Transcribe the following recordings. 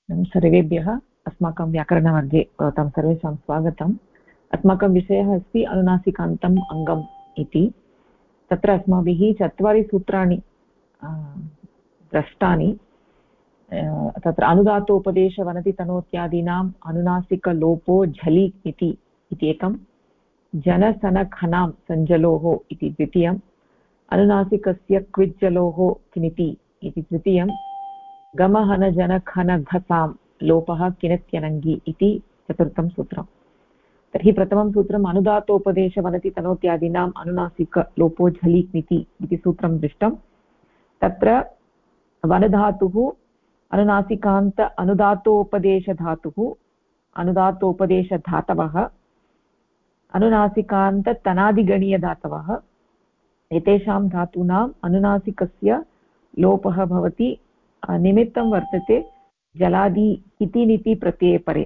सर्वेभ्यः अस्माकं व्याकरणमध्ये भवतां सर्वेषां स्वागतम्। अस्माकं विषयः अस्ति अनुनासिकान्तम् अङ्गम् इति। तत्र अस्माभिः 4 सूत्राणि दृष्टानि। तत्र अनुदातोपदेशवनतितनोत्यादीनाम् अनुनासिकलोपो झलि इति एकं, जनसनखनां सञ्जलोः इति द्वितीयम्, अनुनासिकस्य क्विज्जलोः किनिति इति तृतीयं, गमहनजनखनघसां लोपः किनत्यनङ्गि इति चतुर्थं सूत्रम्। तर्हि प्रथमं सूत्रम् अनुदातोपदेशवनतितनोत्यादीनाम् अनुनासिकलोपो झलिक्निति इति सूत्रं दृष्टं। तत्र वनधातुः अनुनासिकान्त अनुदातोपदेशधातुः, अनुदातोपदेशधातवः, अनुनासिकान्ततनादिगणीयधातवः, एतेषां धातूनाम् अनुनासिकस्य लोपः भवति। निमित्तं वर्तते जलादि इति निति प्रत्यये परे।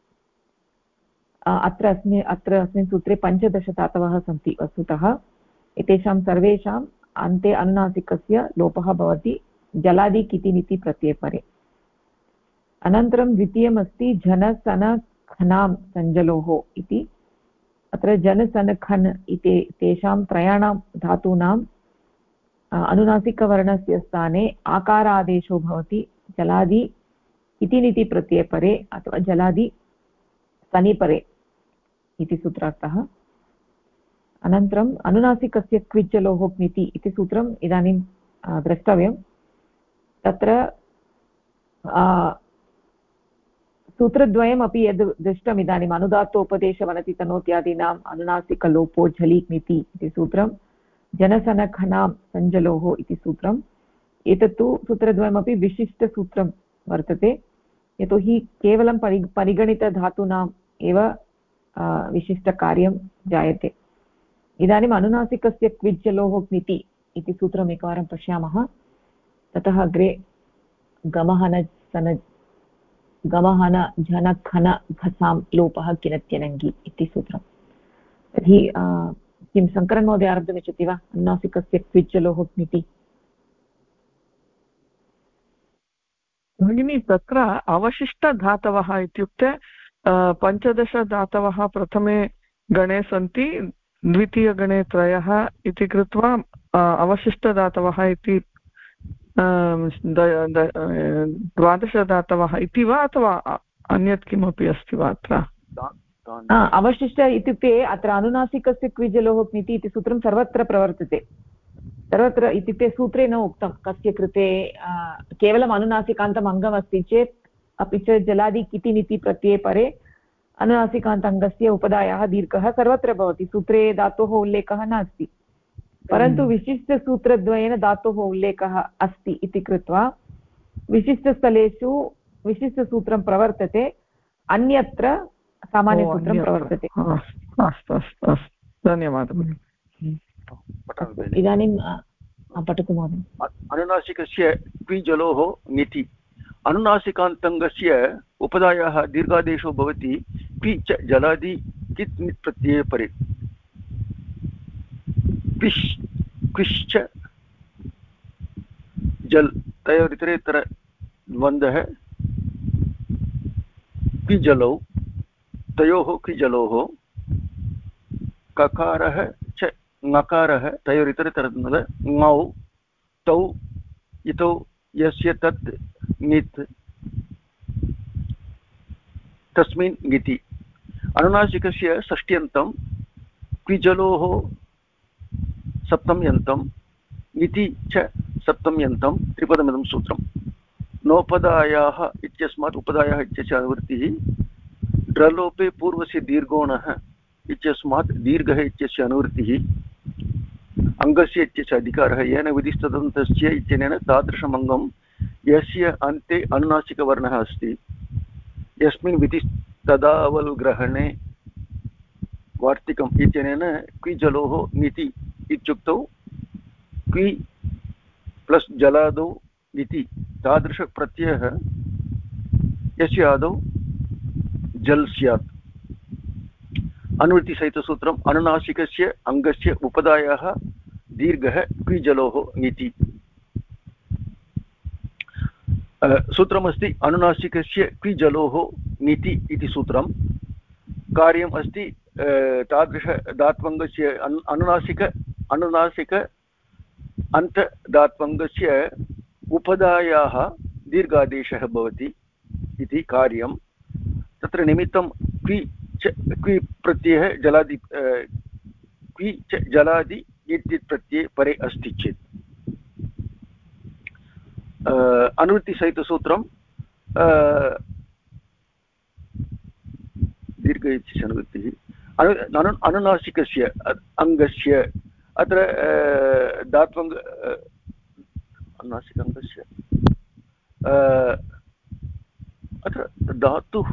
अत्र अस्मिन् सूत्रे 15 धातवः सन्ति वस्तुतः। एतेषां सर्वेषाम् अन्ते अनुनासिकस्य लोपः भवति जलादि किति निति प्रत्यये परे। अनन्तरं द्वितीयमस्ति जनसनखनां सञ्जलोः इति। अत्र जनसनखन् इति तेषां त्रयाणां धातूनाम् अनुनासिकवर्णस्य स्थाने आकारादेशो भवति जलादि इति निति प्रत्यये परे अथवा जलादि सनिपरे इति सूत्रार्थः। अनन्तरम् अनुनासिकस्य क्विज्जलोः क्निति इति सूत्रम् इदानीं द्रष्टव्यं। तत्र सूत्रद्वयमपि यद् दृष्टम् इदानीम् अनुदात्तोपदेशवनतितनोत्यादीनाम् अनुनासिकलोपो झलिक्निति इति सूत्रं, जनसनखनां सञ्जलोः इति सूत्रम्। एतत्तु सूत्रद्वयमपि विशिष्टसूत्रं वर्तते, यतोहि केवलं परिगणितधातूनाम् एव विशिष्टकार्यं जायते। इदानीम् अनुनासिकस्य क्विज्जलोः क्निति इति सूत्रम् एकवारं पश्यामः। ततः अग्रे गमहन जनखन घसां लोपः किनत्यनङ्गि इति सूत्रम्। तर्हि किं शङ्करन् महोदय आरब्धुमिच्छति वा? अनुनासिकस्य क्विज्जलोः क्निति। भगिनी, तत्र अवशिष्टधातवः इत्युक्ते 15 धातवः प्रथमे गणे सन्ति, द्वितीयगणे 3 इति कृत्वा अवशिष्टधातवः इति 12 धातवः इति वा, अथवा अन्यत् किमपि अस्ति वा अत्र? अवशिष्ट इत्युक्ते अत्र अनुनासिकस्य क्विज्जलोः क्निति इति सूत्रं सर्वत्र प्रवर्तते। सर्वत्र इत्युक्ते सूत्रे न उक्तं कस्य कृते, केवलम् अनुनासिकान्तम् अङ्गमस्ति चेत्, अपि च जलादि किति निति प्रत्यये परे अनुनासिकान्त अङ्गस्य उपधायाः दीर्घः सर्वत्र भवति। सूत्रे धातोः उल्लेखः नास्ति, परन्तु विशिष्टसूत्रद्वयेन धातोः उल्लेखः अस्ति इति कृत्वा विशिष्टस्थलेषु विशिष्टसूत्रं प्रवर्तते, अन्यत्र सामान्यसूत्रं प्रवर्तते। अस्तु अस्तु अस्तु, धन्यवादः। इदानीं पठतु महोदय। अनुनासिकस्य क्विजलोः नीति। अनुनासिकान्तङ्गस्य उपधायाः दीर्घादेशो भवति क्वि च जलादि कित् नित् प्रत्यये परे। क्विश्च जल तयोरितरेतर द्वन्द्वः क्विजलौ तयोः क्विजलोः, ककारः च ङकारः तयोरितरेतरद्वन्द्वः ङौ तौ इतौ यस्य तत् नित् तस्मिन् ङिति। अनुनासिकस्य षष्ट्यन्तं क्विजलोः सप्तम्यन्तं ङिति च सप्तम्यन्तं त्रिपदमिदं सूत्रम्। नोपदायाः इत्यस्मात् उपदायाः इत्यस्य अनुवृत्तिः, ड्रलोपे पूर्वस्य दीर्घोणः इत्यस्मात् दीर्घः इत्यस्य अनुवृत्तिः, अङ्गस्य इत्यस्य अधिकारः येन विधिस्तदन्तस्य इत्यनेन तादृशमङ्गं यस्य अन्ते अनुनासिकवर्णः अस्ति, यस्मिन् विधिस्तदावल्ग्रहणे वार्तिकम् इत्यनेन क्विजलोः नीति इत्युक्तौ क्वि प्लस् जलादौ इति तादृशप्रत्ययः यस्य आदौ जल् स्यात्। अनुवृत्तिसहितसूत्रम् अनुनासिकस्य अङ्गस्य उपधायाः दीर्घः क्विजलोः नीति। सूत्रमस्ति अनुनासिकस्य क्वि जलोः नीति इति सूत्रं कार्यम् अस्ति तादृशदात्वङ्गस्य अनुनासिक अन्तदात्वङ्गस्य उपधायाः दीर्घादेशः भवति इति कार्यं तत्र निमित्तं क्वि प्रत्ययः जलादि क्वि च जलादि इत्यत् प्रत्यये परे अस्ति चेत् अनुवृत्तिसहितसूत्रं दीर्घ इति अनुवृत्तिः अनुनासिकस्य अङ्गस्य अत्र धात्वङ्ग अनुनासिक अङ्गस्य अत्र धातुः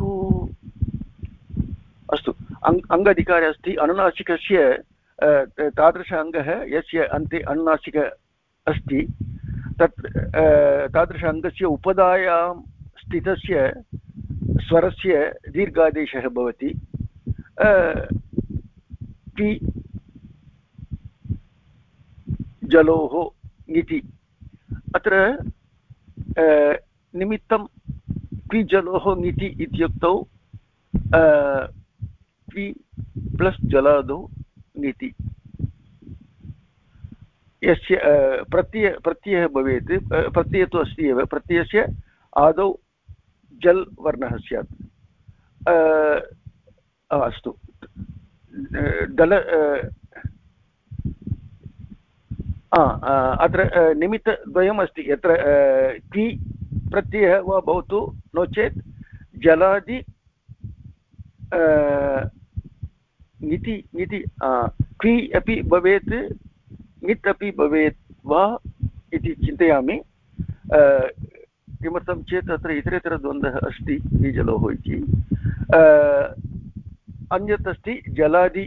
अस्तु अङ्गाधिकारे अस्ति अनुनासिकस्य तादृश अङ्गः यस्य अन्ते अनुनासिक अस्ति तत् तादृश अङ्गस्य उपधायां स्थितस्य स्वरस्य दीर्घादेशः भवति क्वि जलोः इति अत्र निमित्तं क्वि जलोः नीति इत्युक्तौ क्वि प्लस् जलादौ नीति यस्य प्रत्ययः भवेत् प्रत्ययः तु अस्ति एव प्रत्ययस्य आदौ जल् वर्णः स्यात् अस्तु दल अत्र निमित्तद्वयम् अस्ति यत्र क्वि प्रत्ययः वा भवतु नो चेत् जलादि नीति क्वि अपि भवेत् नित् अपि भवेत् वा इति चिन्तयामि किमर्थं चेत् अत्र इतरेतरद्वन्द्वः अस्ति क्विजलोः इति अन्यत् अस्ति जलादि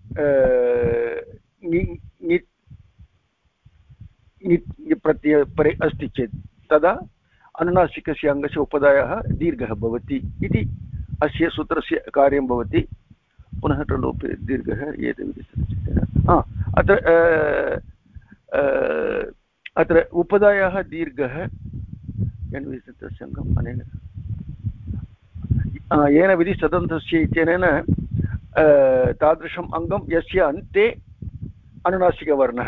प्रत्यय परे अस्ति चेत् तदा अनुनासिकस्य अङ्गस्य उपधायाः दीर्घः भवति इति अस्य सूत्रस्य कार्यं भवति पुनः लोपे दीर्घः अत्र उपधायाः दीर्घः अनेन येन विधिस्तदन्तस्य इत्यनेन तादृशम् अङ्गं यस्य अन्ते अनुनासिकवर्णः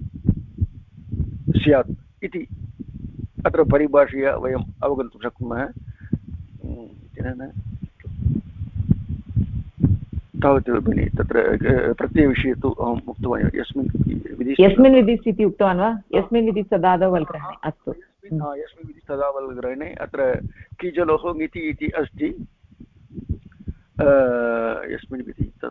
स्यात् इति अत्र परिभाषया वयम् अवगन्तुं शक्नुमः तावदेव भगिनि तत्र प्रत्ययविषये तु अहम् उक्तवान् यस्मिन् विधिस् इति उक्तवान् वा यस्मिन् विधिस् तदादौ वल्ग्रहणे अस्तु यस्मिन् विधिस् तदा वल्ग्रहणे अत्र क्विजलोः ङिति इति अस्ति यस्मिन् विधि तत्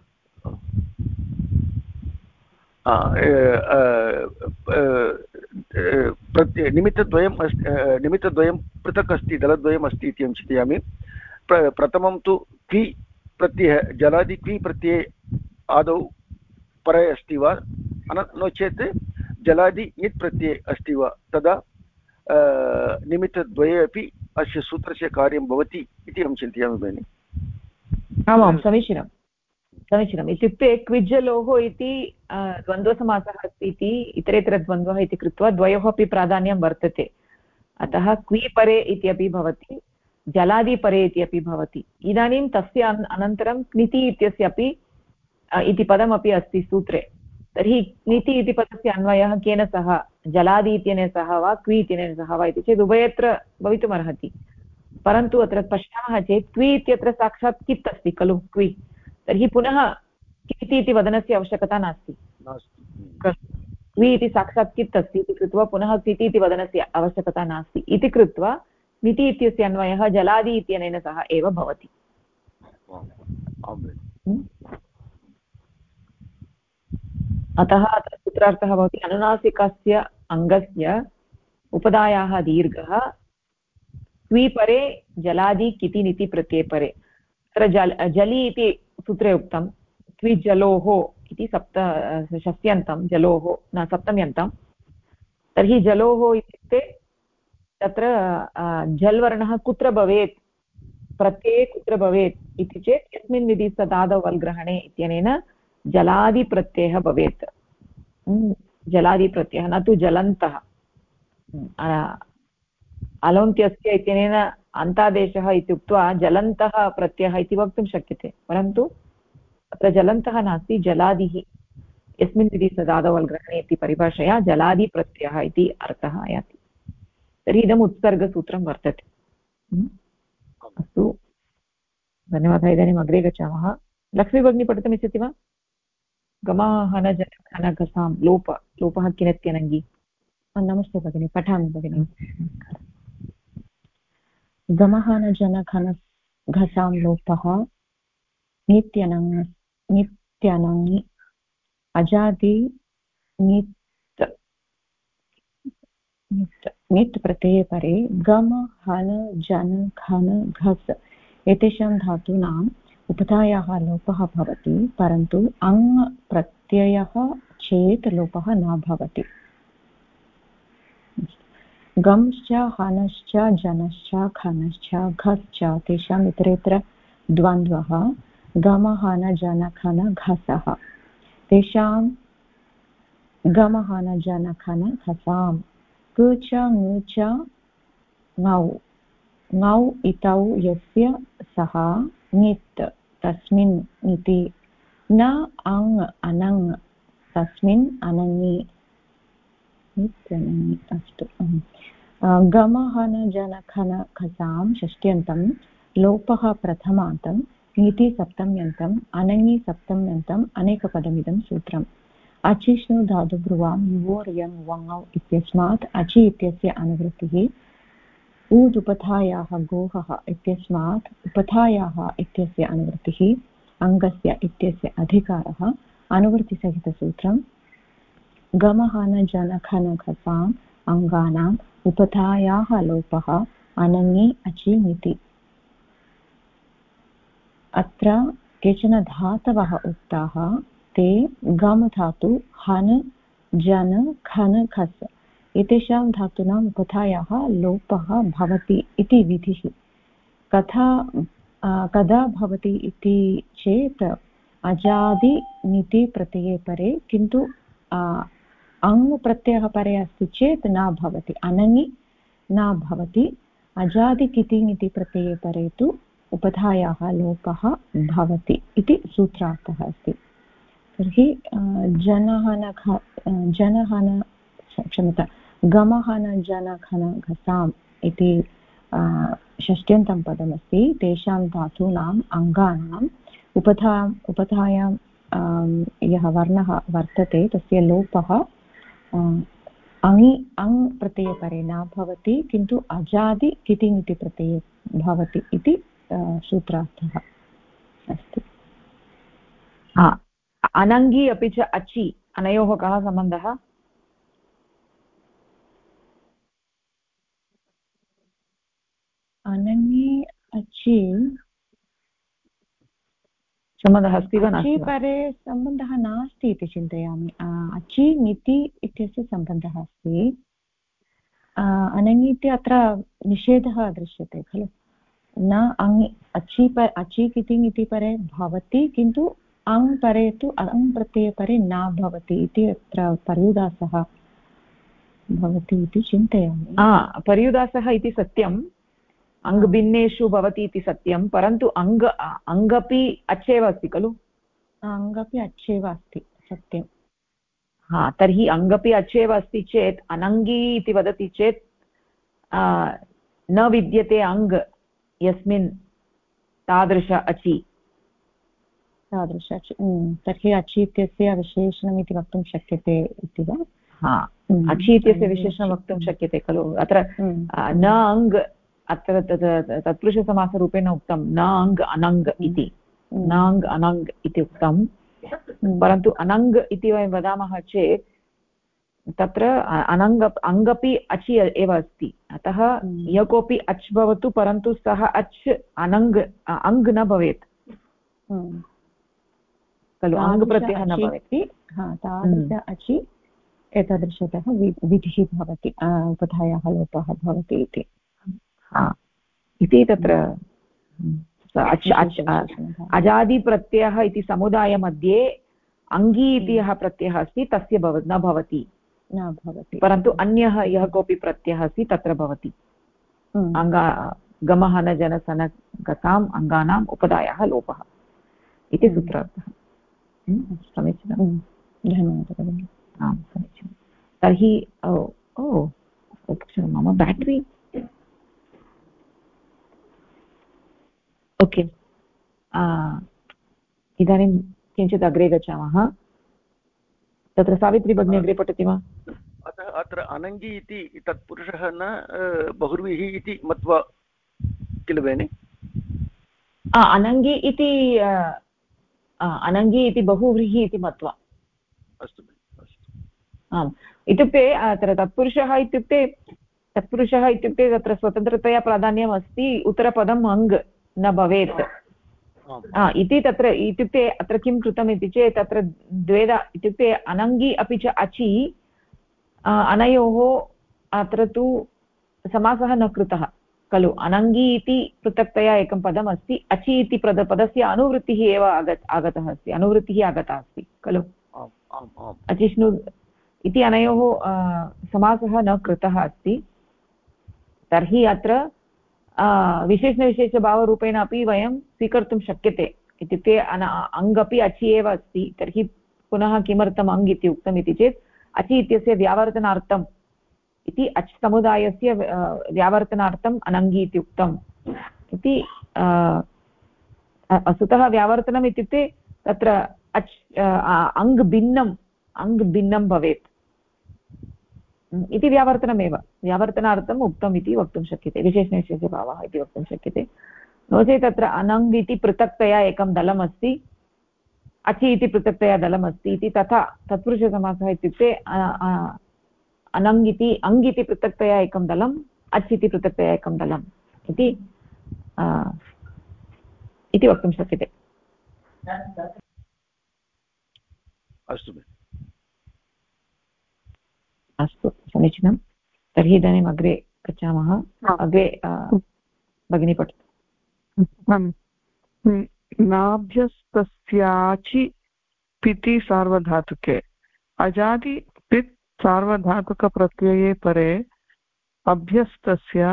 निमित्तद्वयं पृथक् अस्ति दलद्वयम् अस्ति इति अहं चिन्तयामि प्रथमं तु क्वि प्रत्ययः जलादि क्वि प्रत्यये आदौ परे अस्ति वा नो चेत् जलादि ङित् प्रत्यये अस्ति वा तदा निमित्तद्वये अपि अस्य सूत्रस्य कार्यं भवति इति अहं चिन्तयामि भगिनि आमां समीचीनम् इत्युक्ते क्विज्जलोः इति द्वन्द्वसमासः अस्ति इति इतरेतरद्वन्द्वः इति कृत्वा द्वयोः अपि प्राधान्यं वर्तते अतः क्वि परे इति अपि भवति जलादिपरे इति अपि भवति इदानीं तस्य अनन्तरं क्निति इत्यस्य अपि इति पदमपि अस्ति सूत्रे तर्हि क्निति इति पदस्य अन्वयः केन सह जलादि इत्यनेन सह वा क्वि इत्यनेन सह वा इति चेत् उभयत्र भवितुमर्हति परन्तु अत्र पश्यामः चेत् क्वि इत्यत्र साक्षात् कित् अस्ति खलु क्वि तर्हि पुनः क्निति इति वदनस्य आवश्यकता नास्ति क्वि इति साक्षात् कित् अस्ति इति कृत्वा पुनः क्निति इति वदनस्य आवश्यकता नास्ति इति कृत्वा क्निति इत्यस्य अन्वयः जलादि इत्यनेन सह एव भवति अतः अत्र सूत्रार्थः भवति अनुनासिकस्य अङ्गस्य उपधायाः दीर्घः क्वि परे जलादि किति निति प्रत्यये परे अत्र जलि इति सूत्रे उक्तं क्विजलोः इति षष्ट्यन्तं जलोः न सप्तम्यन्तं तर्हि जलोः इत्युक्ते तत्र जल्वर्णः कुत्र भवेत् प्रत्यये कुत्र भवेत् इति चेत् यस्मिन् विधि तदादौ वल्ग्रहणे इत्यनेन जलादिप्रत्ययः भवेत् जलादिप्रत्ययः न तु जलन्तः अलौन्त्यस्य इत्यनेन अन्तादेशः इत्युक्त्वा जलन्तः प्रत्ययः इति वक्तुं शक्यते, परन्तु अत्र जलन्तः नास्ति, जलादिः यस्मिन् विधि सदादवल् ग्रहणे इति परिभाषया जलादिप्रत्ययः इति अर्थः आयाति। तर्हि इदम् उत्सर्गसूत्रं वर्तते। अस्तु, धन्यवादः। इदानीम् अग्रे गच्छामः। लक्ष्मी भगिनी पठितुमिच्छति वा? गमाहनजनघनघसां लोपः किनत्यनङ्गी। नमस्ते भगिनी, पठामि भगिनी। गमहनजनघनघसां लोपः नित्यनङि अजादि नित् प्रत्यये परे गम हन जन घन घस एतेषां धातूनाम् उपधायाः लोपः भवति, परन्तु अङ् प्रत्ययः चेत् लोपः न भवति। गंश्च हनश्च जनश्च घनश्च घश्च तेषाम् इतरेतर द्वन्द्वः गमहन जनघन घसः, तेषां गमहन जनघन घसां क च ङ च ङौ ङौ इतौ यस्य सः ङित् तस्मिन् इति न अङ् अनङ् तस्मिन् अनङि। अस्तु, गमहनजनघनघसां षष्ट्यन्तं लोपः प्रथमान्तं ङिति सप्तम्यन्तम् अनङि सप्तम्यन्तम् अनेकपदमिदं सूत्रम्। अचिष्णु धातुब्रुवां युवोर् यङ् वङौ इत्यस्मात् अचि इत्यस्य अनुवृत्तिः, ऊदुपधायाः गोहः इत्यस्मात् उपधायाः इत्यस्य अनुवृत्तिः, अङ्गस्य इत्यस्य अधिकारः। अनुवृत्तिसहितसूत्रम् गमहनजनघनघसाम् अङ्गानाम् उपधायाः लोपः अनङि अचि इति। अत्र केचन धातवः उक्ताः, ते गम धातु हन जन घन घस एतेषां धातूनाम् उपधायाः लोपः भवति इति विधिः। कदा भवति इति चेत् अजादि निति प्रत्यये परे, किन्तु अङ् प्रत्ययः परे अस्ति चेत् न भवति, अनङि न भवति। अजादि किति निति प्रत्यये परे तु उपधायाः लोपः भवति इति सूत्रार्थः अस्ति। तर्हि गमहन जनघन घसाम् इति षष्ट्यन्तं पदमस्ति। तेषां धातूनाम् अङ्गानाम् उपधायां यः वर्णः वर्तते तस्य लोपः अङ् प्रत्ययपरे न भवति, किन्तु अजादि किति इति प्रत्यये भवति इति सूत्रार्थः अस्ति। अनङ्गी अपि च अचि अनयोः कः सम्बन्धः? अनङि अचि सम्बन्धः अस्ति वा नास्ति? परे सम्बन्धः नास्ति इति चिन्तयामि। अचि निति इत्यस्य सम्बन्धः अस्ति। अनङि इति अत्र निषेधः दृश्यते खलु। न अङ् अचि किति इति परे भवति, किन्तु अङ् परे तु अङ् प्रत्यये परे न भवति इति अत्र पर्युदासः भवति इति चिन्तयामि। पर्युदासः इति सत्यम्, अङ्गभिन्नेषु भवति इति सत्यं, परन्तु अङ्गपि अच्छेव अस्ति खलु। अङ्गपि अच्छेव अस्ति, सत्यं। तर्हि अङ्गपि अच्छेव अस्ति चेत् अनङ्गी इति वदति चेत् न विद्यते अङ् यस्मिन् तादृश अचि। तर्हि अचि इत्यस्य विशेषणम् इति वक्तुं शक्यते इति वा? अचि इत्यस्य विशेषणं वक्तुं शक्यते खलु। अत्र न अङ्, अत्र तत्पुरुषसमासरूपेण उक्तं न अङ् अनङ् इति, न अङ् अनङ् इति उक्तं, परन्तु अनङ् इति वयं वदामः चेत् तत्र अङ्गपि अचि एव अस्ति। अतः यः कोऽपि अच् भवतु, परन्तु सः अच् अङ् न भवेत् खलु, अङ् प्रत्ययः न भवति। तादृश अचि एतादृशतः विधिः भवति, उपधायाः लोपः भवति इति तत्र अजादिप्रत्ययः इति समुदायमध्ये अङ्गी इति यः प्रत्ययः अस्ति तस्य न भवति, परन्तु अन्यः यः कोऽपि प्रत्ययः अस्ति तत्र भवति। अङ्गा गमः न जनसन गताम् अङ्गानाम् उपदायः लोपः इति सूत्रार्थः। समीचीनं, धन्यवादः भगिनि। आम् समीचीनं। तर्हि मम बेटरी ओके, इदानीं किञ्चित् अग्रे गच्छामः। तत्र सावित्री भगिनी अग्रे पठति वा? अतः अत्र अनङ्गी इति तत्पुरुषः न बहुर्वीः इति मत्वा किल भगिनि? अनङ्गी इति बहुव्रीहि इति मत्वा। अस्तु आम्, इत्युक्ते अत्र तत्पुरुषः इत्युक्ते तत्र स्वतन्त्रतया प्राधान्यम् अस्ति, उत्तरपदम् अङ् न भवेत् इति तत्र। इत्युक्ते अत्र किं कृतम् इति चेत् तत्र द्वेधा इत्युक्ते अनङ्गी अपि च अचि अनयोः अत्र तु समासः न कृतः खलु। अनङ्गी इति पृथक्तया एकं पदम् अस्ति, अचि इति पदस्य अनुवृत्तिः एव आगतः अस्ति, अनुवृत्तिः आगता अस्ति खलु। अचिष्णु इति अनयोः समासः न कृतः अस्ति। तर्हि अत्र विशेषणविशेषभावरूपेण अपि वयं स्वीकर्तुं शक्यते। इत्युक्ते अङ् अपि अचि एव अस्ति, तर्हि पुनः किमर्थम् अङ् इति उक्तम् इति चेत् अचि इत्यस्य व्यावर्तनार्थम् इति अच् समुदायस्य व्यावर्तनार्थम् अनङ्गी इति उक्तम् इति। वस्तुतः व्यावर्तनम् इत्युक्ते तत्र अच् अङ् भिन्नं भवेत् इति व्यावर्तनमेव, व्यावर्तनार्थम् उक्तम् इति वक्तुं शक्यते, विशेषणविशेषभावः इति वक्तुं शक्यते। नो चेत् तत्र अनङ् इति पृथक्तया एकं दलमस्ति, अचि इति पृथक्तया दलमस्ति इति। तथा तत्पुरुषसमासः इत्युक्ते अनङ् इति अङ् इति पृथक्तया एकं दलम्, अच् इति पृथक्तया एकं दलम् इति वक्तुं शक्यते। अस्तु समीचीनं। तर्हि इदानीम् अग्रे गच्छामः। अग्रे भगिनी पठतु। नाभ्यस्तस्याचि पिति सार्वधातुके अजादि पित् सार्वधातुकप्रत्यये परे अभ्यस्तस्य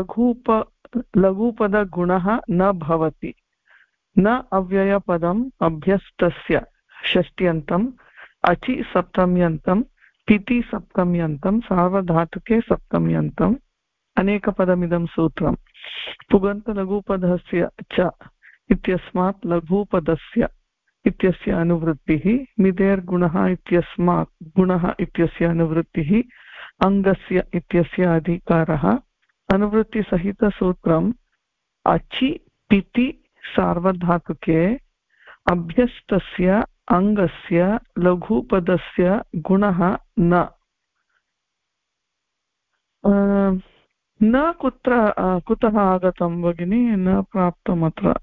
लघुपदगुणः न भवति। न अव्ययपदम् अभ्यस्तस्य षष्ट्यन्तम् अचि सप्तम्यन्तं पिति सप्तम्यन्तं सार्वधातुके सप्तम्यन्तम् अनेकपदमिदं सूत्रम्। पुगन्तलघुपदस्य च इत्यस्मात् लघुपदस्य इत्यस्य अनुवृत्तिः, मिदेर्गुणः इत्यस्मात् गुणः इत्यस्य अनुवृत्तिः, अङ्गस्य इत्यस्य अधिकारः। अनुवृत्तिसहितसूत्रम् अचि पिति सार्वधातुके अभ्यस्तस्य अङ्गस्य लघुपदस्य गुणः न कुतः आगतं भगिनी? न प्राप्तम् अत्र।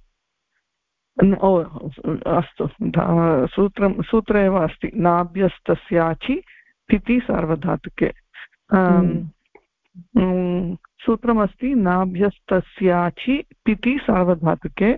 अस्तु, सूत्र एव अस्ति, नाभ्यस्तस्याचि पिति सार्वधातुके। सूत्रमस्ति नाभ्यस्तस्याचि पिति सार्वधातुके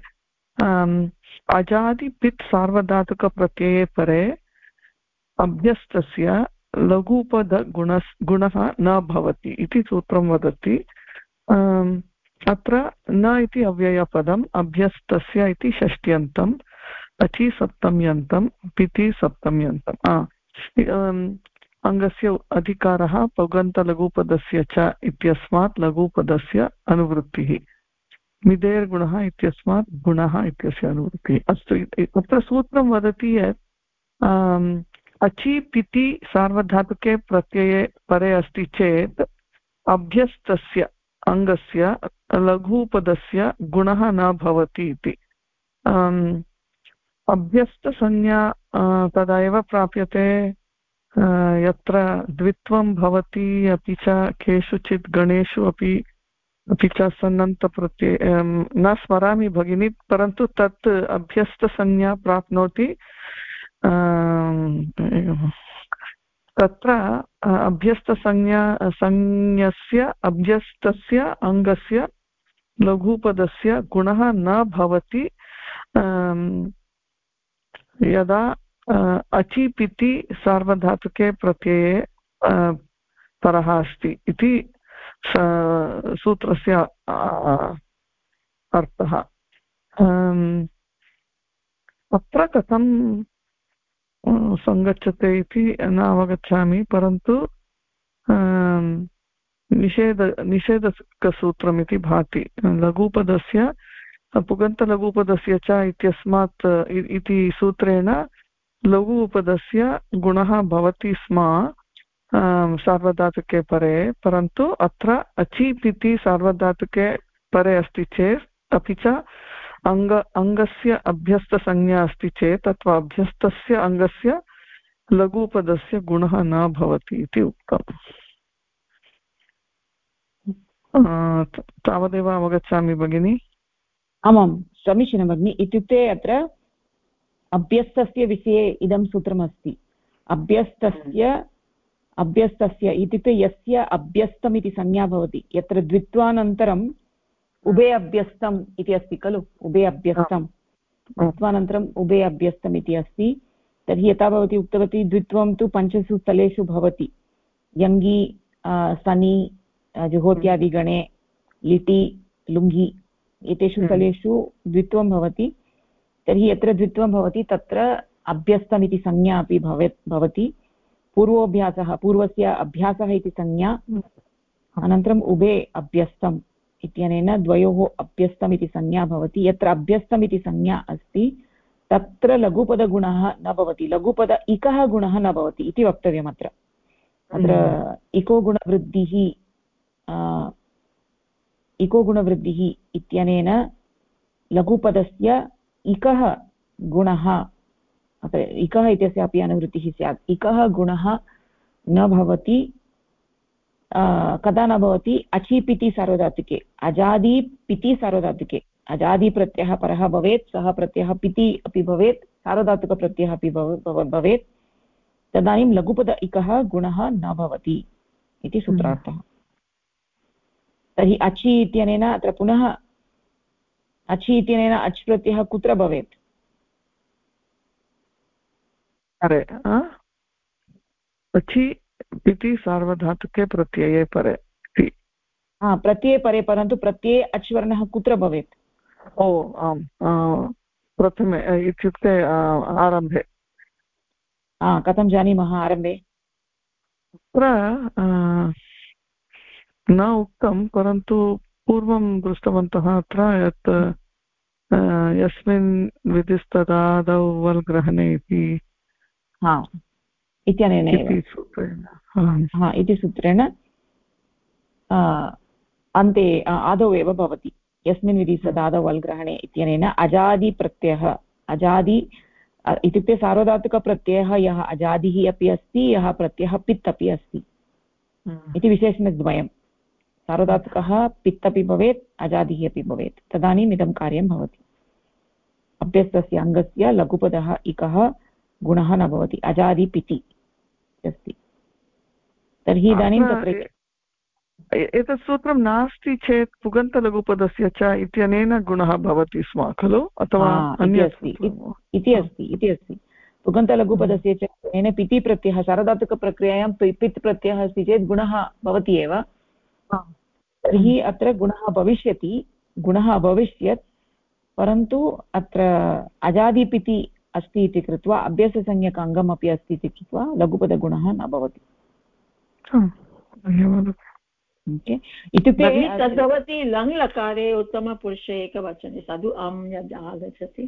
अजादि पित् सार्वधातुकप्रत्यये परे अभ्यस्तस्य लघुपदगुणः न भवति इति सूत्रं वदति। अत्र न इति अव्ययपदम्, अभ्यस्तस्य इति षष्ट्यन्तम्, अचि सप्तम्यन्तं, पिति सप्तम्यन्तम्। अङ्गस्य अधिकारः पौगन्तलघुपदस्य च इत्यस्मात् लघुपदस्य अनुवृत्तिः, मिदेर्गुणः इत्यस्मात् गुणः इत्यस्य अनुवृत्तिः। अस्तु, अत्र सूत्रं वदति यत् अचि पिति सार्वधातुके प्रत्यये परे अस्ति चेत् अभ्यस्तस्य अङ्गस्य लघुपदस्य गुणः न भवति इति। अभ्यस्तसंज्ञा तदा एव प्राप्यते यत्र द्वित्वं भवति, अपि च केषुचित् गणेषु अपि च सन्नन्तप्रत्यये न स्मरामि भगिनी, परन्तु तत् अभ्यस्तसंज्ञा प्राप्नोति। तत्र अभ्यस्तस्य अङ्गस्य लघुपदस्य गुणः न भवति यदा अचि पिति सार्वधातुके प्रत्यये परः अस्ति इति सूत्रस्य अर्थः। अत्र कथं सङ्गच्छते इति न अवगच्छामि, परन्तु निषेधकसूत्रमिति भाति। लघुपदस्य पुगन्तलघुपदस्य च इत्यस्मात् इति सूत्रेण लघुपदस्य गुणः भवति स्म सार्वधातुके परे, परन्तु अत्र अचीपिति सार्वधातुके परे अस्ति चेत्, अपि च अङ्गस्य अभ्यस्तसंज्ञा अस्ति चेत् अथवा अभ्यस्तस्य अङ्गस्य लघुपदस्य गुणः न भवति इति उक्तम्। तावदेव अवगच्छामि भगिनि। आमां समीचीनं भगिनि। इत्युक्ते अत्र अभ्यस्तस्य विषये इदं सूत्रमस्ति। अभ्यस्तस्य इत्युक्ते यस्य अभ्यस्तम् इति संज्ञा भवति, यत्र द्वित्वानन्तरम् उभे अभ्यस्तम् इति अस्ति खलु, उभे अभ्यस्तं, द्वित्वानन्तरम् उभे अभ्यस्तम् इति अस्ति। तर्हि यथा भवती उक्तवती, द्वित्वं तु पञ्चसु स्थलेषु भवति। यङि, सनि, जुहोत्यादिगणे, लिटि, लुङ्गि एतेषु स्थलेषु द्वित्वं भवति। तर्हि यत्र द्वित्वं भवति तत्र अभ्यस्तमिति संज्ञा अपि भवति। पूर्वोऽभ्यासः, पूर्वस्य अभ्यासः इति संज्ञा, अनन्तरम् उभे अभ्यस्तम् इत्यनेन द्वयोः अभ्यस्तमिति संज्ञा भवति। यत्र अभ्यस्तमिति संज्ञा अस्ति तत्र लघुपदगुणः न भवति, लघुपद इकः गुणः न भवति इति वक्तव्यम्। अत्र इको गुणवृद्धिः इत्यनेन लघुपदस्य इकः गुणः, अत्र इकः इत्यस्य अपि अनुवृत्तिः स्यात्, इकः गुणः न भवति। कदा न भवति? अचीपिति सार्वधातुके, अजादिपिति सार्वधातुके। अजादिप्रत्ययः परः भवेत्, सः प्रत्ययः पिति अपि भवेत्, सार्वधातुकप्रत्ययः अपि भवेत्, तदानीं लघुपद इकः गुणः न भवति इति सूत्रार्थः। तर्हि अचि इत्यनेन अत्र पुनः अचि इत्यनेन अच् प्रत्ययः कुत्र भवेत्? अचि इति सार्वधातुके प्रत्यये परे। प्रत्यये परे, परन्तु प्रत्यये अच् वर्णः कुत्र भवेत्? आम्, प्रथमे इत्युक्ते आरम्भे। कथं जानीमः आरम्भे? अत्र न उक्तं, परन्तु पूर्वं दृष्टवन्तः अत्र यत् यस्मिन् विधिस्तदादौ वल् ग्रहणे इति इत्यनेन इति सूत्रेण अन्ते आदौ एव भवति। यस्मिन् विधिस्तदादौ वल् ग्रहणे इत्यनेन अजादिप्रत्ययः, अजादि इत्युक्ते सार्वधातुकप्रत्ययः यः अजादिः अपि अस्ति, यः प्रत्ययः पित् अपि अस्ति इति विशेषणद्वयं। सार्वधातुकः पित् अपि भवेत्, अजादिः अपि भवेत्, तदानीम् इदं कार्यं भवति। अभ्यस्तस्य अङ्गस्य लघुपदः इकः गुणः न भवति, अजादिपिति अस्ति। तर्हि इदानीं तत्र एतत् सूत्रं नास्ति चेत् पुगन्तलघुपदस्य च इत्यनेन गुणः भवति स्म खलु, अथवा इति अस्ति। पुगन्तलघुपदस्य च इत्यनेन पिति प्रत्ययः, सार्वधातुकप्रक्रियायां पित् प्रत्ययः अस्ति चेत् गुणः भवति एव। तर्हि अत्र गुणः भविष्यति, गुणः अभविष्यत्, परन्तु अत्र अजादिपिति अस्ति इति कृत्वा, अभ्याससंज्ञक अङ्गम् अपि अस्ति इति कृत्वा लघुपदगुणः न भवति। धन्यवादः। इत्युक्ते तद्भवति लङ् लकारे उत्तमपुरुषे एकवचने साधु अं यद् आगच्छति,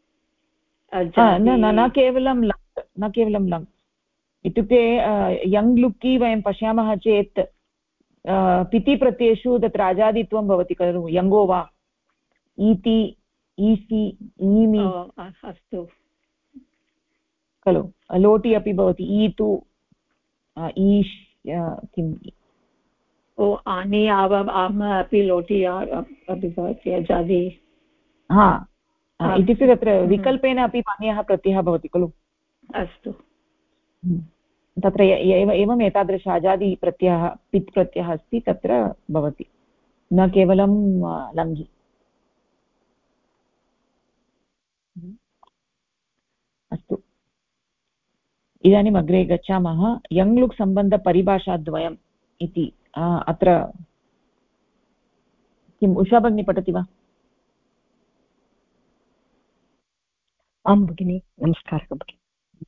न केवलं लङ्, इत्युक्ते यङ् लुकि वयं पश्यामः चेत् पिति प्रत्ययेषु तत्र अजादित्वं भवति खलु, यङ्गो वा, ईति, ईसि, ईमि, अस्तु खलु, लोटि अपि भवति, ईतु, ईश्, किम्, आनि आम अपि लोटि अपि भवति अजादि। इत्युक्ते तत्र विकल्पेन अपि अन्यः प्रत्ययः भवति खलु। अस्तु, तत्र एवम् एतादृश अजादिप्रत्ययः पित् प्रत्ययः अस्ति तत्र भवति, न केवलं लङ्घि। अस्तु, इदानीम् अग्रे गच्छामः। यङ् लुक् सम्बन्धपरिभाषाद्वयम् इति अत्र किम् उषा भगिनी पठति वा? आं भगिनि, नमस्कारः भगिनि।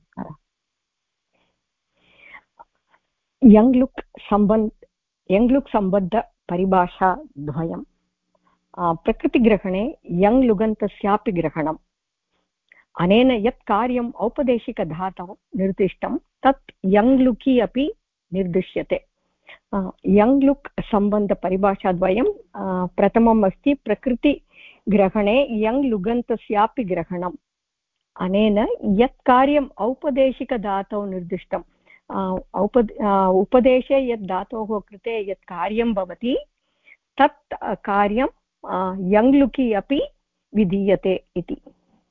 यङ् लुक् सम्बद्धपरिभाषाद्वयं प्रकृतिग्रहणे यङ् लुगन्तस्यापि ग्रहणम्। अनेन यत् कार्यम् औपदेशिकधातौ निर्दिष्टं तत् यङ् लुकि अपि निर्दिश्यते। यङ् लुक् सम्बन्धपरिभाषाद्वयं प्रथमम् अस्ति प्रकृतिग्रहणे यङ् लुगन्तस्यापि ग्रहणम्। अनेन यत् कार्यम् औपदेशिकधातौ निर्दिष्टम्, उपदेशे यत् धातोः कृते यत् कार्यं भवति तत् कार्यं यङ् लुकि अपि विधीयते इति।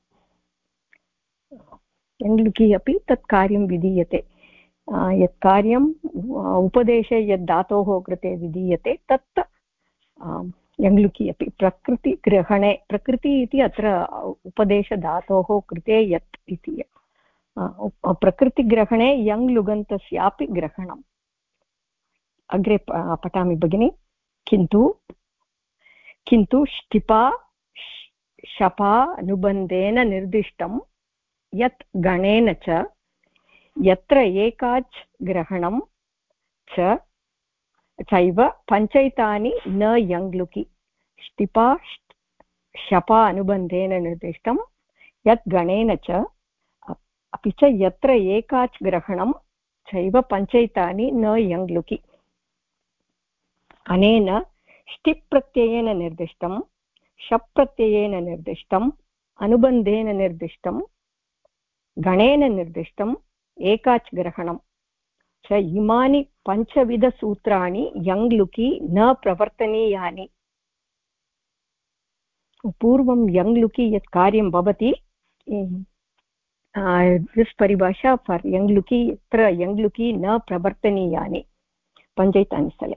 यङ् लुकि अपि तत् कार्यं विधीयते। यत् कार्यम् उपदेशे यत् धातोः कृते विधीयते तत् यङ् लुकि अपि। प्रकृतिग्रहणे, प्रकृति इति अत्र उपदेशधातोः कृते यत् इति, प्रकृतिग्रहणे यङ् लुगन्तस्यापि ग्रहणम्। अग्रे पठामि भगिनि। किन्तु ष्टिपा शपा अनुबन्धेन निर्दिष्टं यत् गणेन च यत्र एकाच् ग्रहणं चैव पञ्चैतानि न यङ् लुकि। ष्टिपा शपा अनुबन्धेन निर्दिष्टं यत् गणेन च अपि च यत्र एकाच् ग्रहणं चैव पञ्चैतानि न यङ् लुकि। अनेन ष्टिप् प्रत्ययेन निर्दिष्टं, शप् प्रत्ययेन निर्दिष्टम्, अनुबन्धेन निर्दिष्टं, गणेन निर्दिष्टम् एकाच् ग्रहणं च इमानि पञ्चविधसूत्राणि यङ् लुकि न प्रवर्तनीयानि। पूर्वं यङ् लुकि यत् कार्यं भवति, दिस् परिभाषा फर् यङ् लुकि, यत्र यङ् लुकि न प्रवर्तनीयानि पञ्चैतानि स्थले।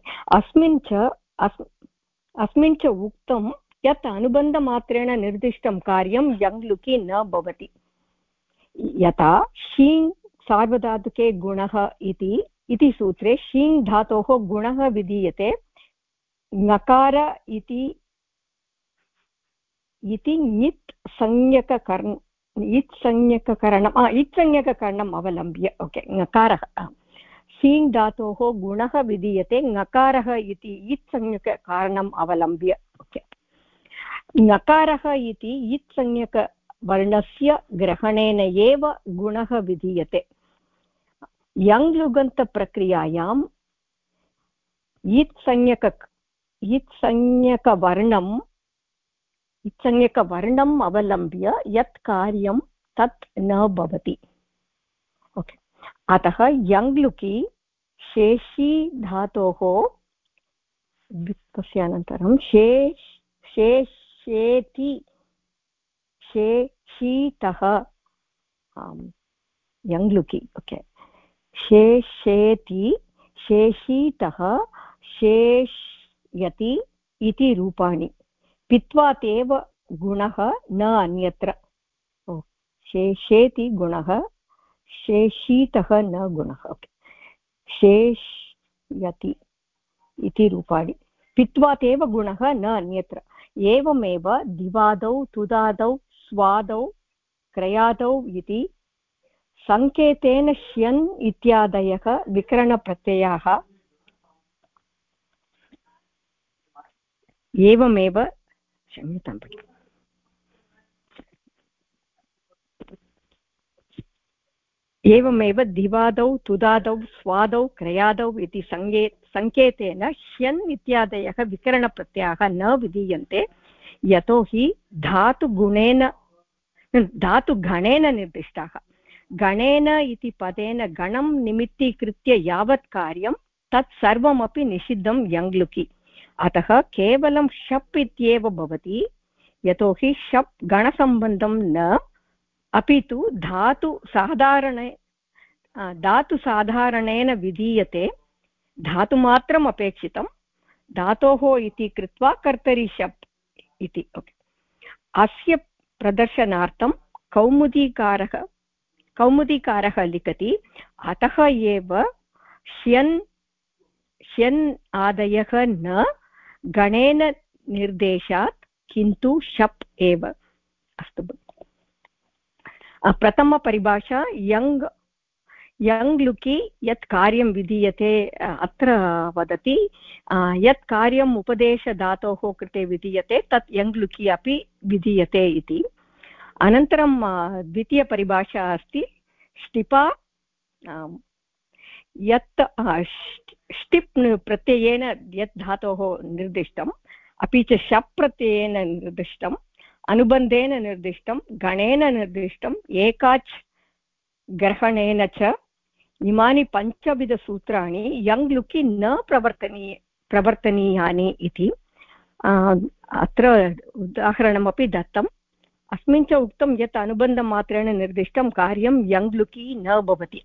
अस्मिन् च उक्तं यत् अनुबन्धमात्रेण निर्दिष्टं कार्यं यङ् लुकि न भवति। यथा शीङ् सार्वधातुके गुणः इति सूत्रे शीङ् धातोः गुणः विधीयते। ङकार इति ङित् संज्ञककरणम् अवलम्ब्य, ओके, ङकारः शीङ् धातोः गुणः विधीयते ङकारः इति इत् संज्ञककारणम् अवलम्ब्य। ओके, ङकारः इति इत् संज्ञकवर्णस्य ग्रहणेन एव गुणः विधीयते। यङ् लुगन्तप्रक्रियायाम् इत्संज्ञकवर्णम् अवलम्ब्य यत् कार्यं तत् न भवति। ओके, अतः यङ् लुकि शेषी धातोः तस्य अनन्तरं शेषेति शेषीतः यङ् लुकि, ओके, शेषेति शेषीतः शेष्यति इति रूपाणि पित्वात् एव गुणः न अन्यत्र। शेषेति गुणः, शेषीतः न गुणः। ओके, शेष्यति इति रूपाणि पित्वात् एव गुणः न अन्यत्र। एवमेव दिवादौ तुदादौ स्वादौ क्रयादौ इति सङ्केतेन श्यन् इत्यादयः विकरणप्रत्ययाः एवमेव, क्षम्यतां भगिनि, एवमेव दिवादौ तुदादौ स्वादौ क्रयादौ इति सङ्केतेन श्यन् इत्यादयः विकरणप्रत्ययाः न विधीयन्ते। यतोहि धातुगणेन निर्दिष्टाः। गणेन इति पदेन गणं निमित्तीकृत्य यावत् कार्यं तत् सर्वमपि निषिद्धं यङ् लुकि। अतः केवलं शप् इत्येव भवति। यतोहि शप् गणसम्बन्धं न, अपि तु धातुसाधारणेन विधीयते। धातुमात्रम् अपेक्षितं, धातोः इति कृत्वा कर्तरि शप् इति। अस्य प्रदर्शनार्थं कौमुदीकारः लिखति, अतः एव श्यन् आदयः न गणेन निर्देशात् किन्तु शप् एव। अस्तु, प्रथमपरिभाषा यङ् लुकि यत् कार्यं विधीयते अत्र वदति यत् कार्यम् उपदेशधातोः कृते विधीयते तत् यङ् लुकि अपि विधीयते इति। अनन्तरं द्वितीयपरिभाषा अस्ति ष्टिपा यत् ष्टिप् प्रत्ययेन यत् धातोः निर्दिष्टम् अपि च शप् प्रत्ययेन निर्दिष्टम् अनुबन्धेन निर्दिष्टं गणेन निर्दिष्टम् एकाच् ग्रहणेन च इमानि पञ्चविधसूत्राणि यङ् लुकि न प्रवर्तनीयानि इति। अत्र उदाहरणमपि दत्तम्। अस्मिन् च उक्तं यत् अनुबन्धमात्रेण निर्दिष्टं कार्यं यङ् लुकि न भवति।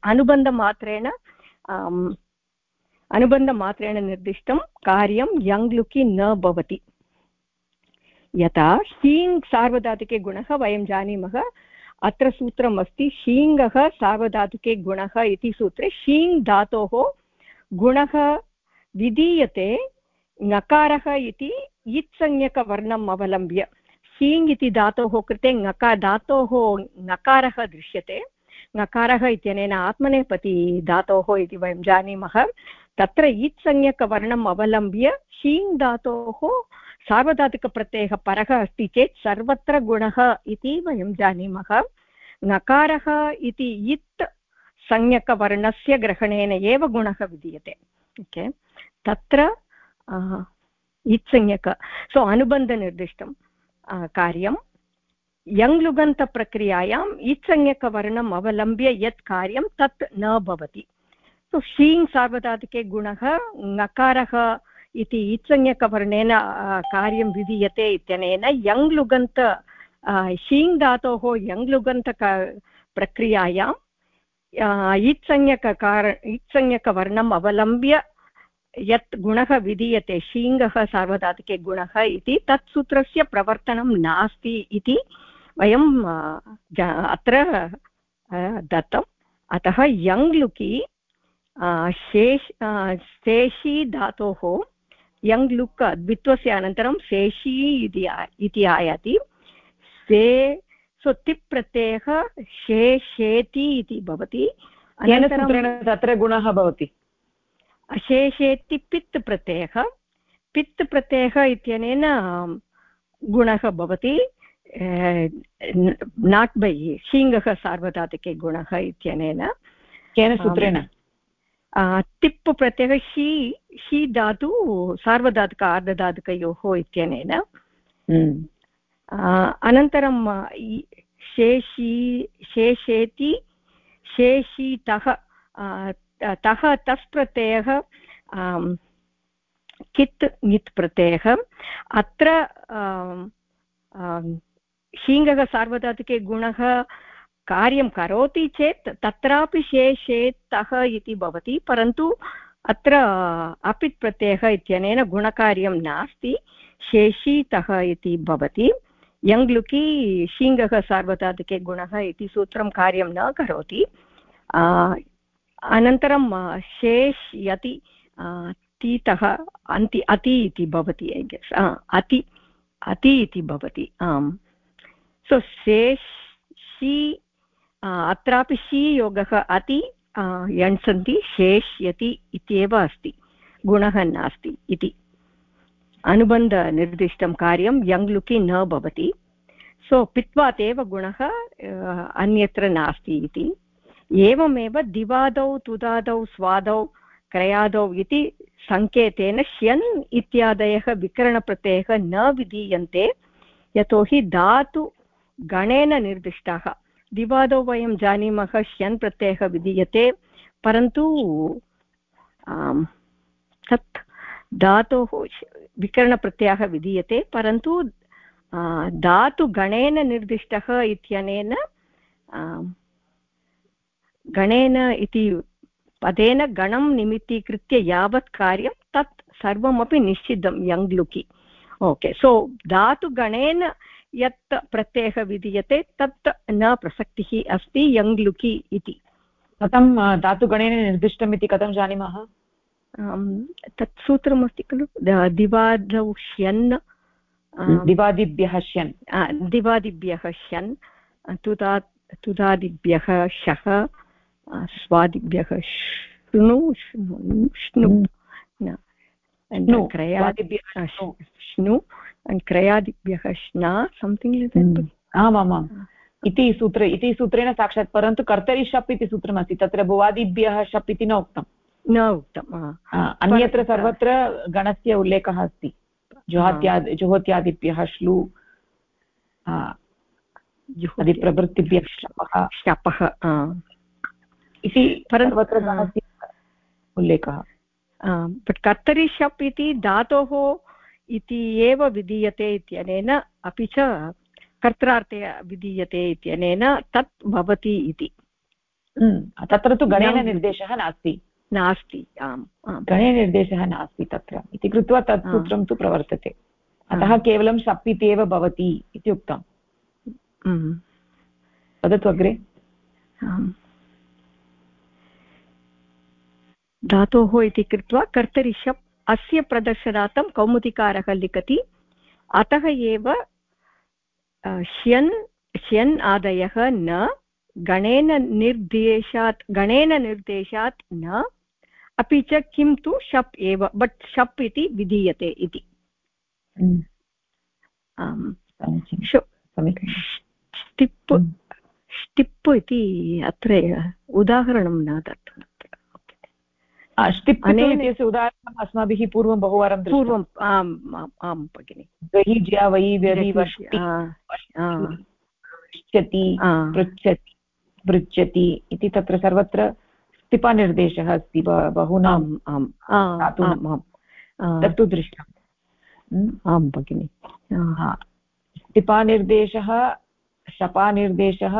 अनुबन्धमात्रेण निर्दिष्टं कार्यं यङ् लुकि न भवति। यथा शीङ् सार्वधातुके गुणः वयं जानीमः। अत्र सूत्रम् अस्ति शीङ्गः सार्वधातुके गुणः इति सूत्रे शीङ् धातोः गुणः विधीयते ङकारः इति इत्संज्ञकवर्णम् अवलम्ब्य। शीङ् इति धातोः कृते धातोः ङकारः दृश्यते। ङकारः इत्यनेन आत्मनेपदी धातोः इति वयं जानीमः। तत्र इत्संज्ञकवर्णम् अवलम्ब्य शीङ् धातोः सार्वधातुकप्रत्ययः परः अस्ति चेत् सर्वत्र गुणः इति वयं जानीमः। ङकारः इति इत् संज्ञकवर्णस्य ग्रहणेन एव गुणः विधीयते। ओके, तत्र इत्संज्ञक अनुबन्धनिर्दिष्टं कार्यं यङ् लुगन्तप्रक्रियायाम् इत्संज्ञकवर्णम् अवलम्ब्य यत् कार्यं तत् न भवति। शीङ् सार्वधातुके गुणः ङकारः इति इत्संज्ञकवर्णेन कार्यं विधीयते इत्यनेन यङ् लुगन्त शीङ् धातोः यङ् लुगन्त प्रक्रियायां इत्संज्ञकवर्णम् अवलम्ब्य यत् गुणः विधीयते शीङ्गः सार्वधातुके गुणः इति तत् सूत्रस्य प्रवर्तनं नास्ति इति वयं अत्र दत्तम्। अतः यङ् लुकि शेषी धातोः यङ् लुक् द्वित्वस्य अनन्तरं शेषी इति आयाति। तिप् प्रत्ययः शेषेति इति भवति। अनन्तरं तत्र गुणः भवति शेषेति पित् प्रत्ययः। पित् प्रत्ययः इत्यनेन गुणः भवति नाट् बै शीङ्गः सार्वधातुके गुणः इत्यनेन। केन सूत्रेण? तिप् प्रत्ययः शी धातु सार्वधातुक आर्धधातुकयोः इत्यनेन। अनन्तरं शेषेति शेषीतः तस् प्रत्ययः कित् ङित् प्रत्ययः। अत्र शीङ्गः सार्वधातुके गुणः कार्यं करोति चेत् तत्रापि शेषेतः इति भवति, परन्तु अत्र अपित् प्रत्ययः इत्यनेन गुणकार्यं नास्ति, शेषीतः इति भवति। यङ् लुकि शीङ्गः सार्वधातुके गुणः इति सूत्रं कार्यं न करोति। अनन्तरं शेष्यति तीतः अन्ति अति इति भवति। ऐ गेस् अति इति भवति। आम्, सो शेषी अत्रापि शी योगः अति यण्सन्ति शेष्यति इत्येव अस्ति, गुणः नास्ति इति। अनुबन्धनिर्दिष्टं कार्यं यङ् लुकि न भवति। सो पित्वात् एव गुणः अन्यत्र नास्ति इति। एवमेव दिवादौ तुदादौ स्वादौ क्रयादौ इति सङ्केतेन श्यन् इत्यादयः विकरणप्रत्ययः न विधीयन्ते, यतोहि धातु गणेन निर्दिष्टाः। दिवादौ वयं जानीमः श्यन् प्रत्ययः विधीयते, परन्तु तत् धातोः विकरणप्रत्ययः विधीयते, परन्तु धातुगणेन निर्दिष्टः इत्यनेन गणेन इति पदेन गणं निमित्तीकृत्य यावत् कार्यं तत् सर्वमपि निश्चितं यङ् लुकि। ओके, सो धातुगणेन यत् प्रत्ययः विधीयते तत् न प्रसक्तिः अस्ति यङ् लुकि इति। कथं धातुगणेन निर्दिष्टम् इति कथं जानीमः? तत् सूत्रमस्ति खलु, दिवादौ श्यन् दिवादिभ्यः श्यन् दिवादिभ्यः श्यन् तुदादिभ्यः शः स्वादिभ्यः श्नु श्नु क्रयादिभ्यः श्ना संथिङ्ग् लैक् दट् आमामाम् इति सूत्रेण साक्षात् परन्तु कर्तरि शप् इति सूत्रमस्ति तत्र भुवादिभ्यः शप् इति न उक्तम् अन्यत्र सर्वत्र गणस्य उल्लेखः अस्ति जुहोत्यादिभ्यः श्लू प्रवृत्तिभ्यः शपः इति सर्वत्र गणस्य उल्लेखः बट् कर्तरि शप् इति धातोः इति एव विधीयते इत्यनेन अपि च कर्त्रार्थे विधीयते इत्यनेन तत् भवति इति तत्र तु गणेन निर्देशः नास्ति आम् गणेन निर्देशः नास्ति तत्र इति कृत्वा तत् सूत्रं तु प्रवर्तते अतः केवलं शप् इति एव भवति इति उक्तम् वदतु अग्रे धातोः इति कृत्वा कर्तरि शप् अस्य प्रदर्शनार्थं कौमुदिकारः लिखति अतः एव श्यन् आदयः न गणेन निर्देशात् न अपि च किं तु शप् एव बट् शप् इति विधीयते इति स्टिप् इति अत्र उदाहरणं न दत्तम् स्टिप् इत्यस्य उदाहरणम् अस्माभिः पूर्वं बहुवारं आम् भगिनि गहि ज्या वै व्यरि पृच्छति पृच्छति इति तत्र सर्वत्र स्टिपानिर्देशः अस्ति बहूनां तत्तु दृष्टम् आम् भगिनि स्टिपानिर्देशः शपानिर्देशः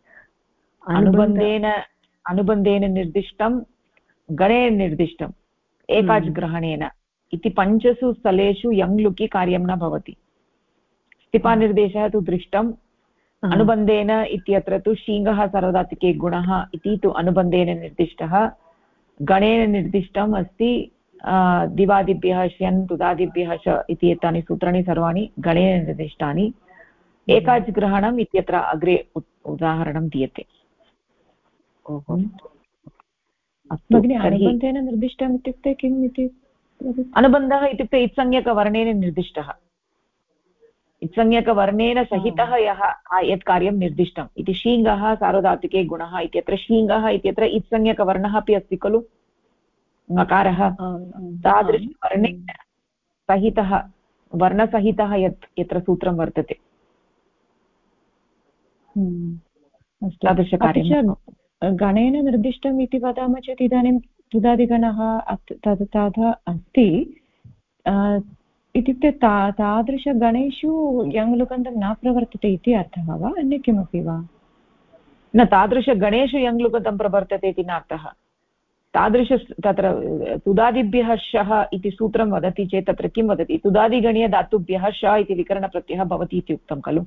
अनुबन्धेन निर्दिष्टं गणेन निर्दिष्टम् एकाच् ग्रहणेन इति 5 स्थलेषु यङ्लुकि कार्यं न भवति स्टिपानिर्देशः तु दृष्टम् अनुबन्धेन इत्यत्र तु शीङ्गः सार्वधातुके गुणः इति तु अनुबन्धेन निर्दिष्टः गणेन निर्दिष्टम् अस्ति दिवादिभ्यः श्यन् तुदादिभ्यः श इति एतानि सूत्राणि सर्वाणि गणेन निर्दिष्टानि एकाच् ग्रहणम् इत्यत्र अग्रे उदाहरणं दीयते भगिनि अनुबन्धेन निर्दिष्टम् इत्युक्ते किम् इति अनुबन्धः इत्युक्ते इत्संज्ञकवर्णेन निर्दिष्टः इत्संज्ञकवर्णेन सहितः यत् कार्यं निर्दिष्टम् इति शीङ्गः सार्वधातुके गुणः इत्यत्र शीङ्गः इत्यत्र इत्संज्ञकवर्णः अपि अस्ति खलु ङकारः तादृशवर्णेन सहितः वर्णसहितः यत्र सूत्रं वर्तते तादृशकार्यं गणेन निर्दिष्टम् इति वदामः चेत् इदानीं तुदादिगणः तथा अस्ति इत्युक्ते तादृशगणेषु यङ्लुकन्तं न प्रवर्तते इति अर्थः वा अन्य किमपि वा न तादृशगणेषु यङ्लुकन्तं प्रवर्तते इति न अर्थः तादृश तत्र तुदादिभ्यः शः इति सूत्रं वदति चेत् तत्र किं वदति तुदादिगणीयधातुभ्यः श इति विकरणप्रत्ययः भवति इति उक्तं खलु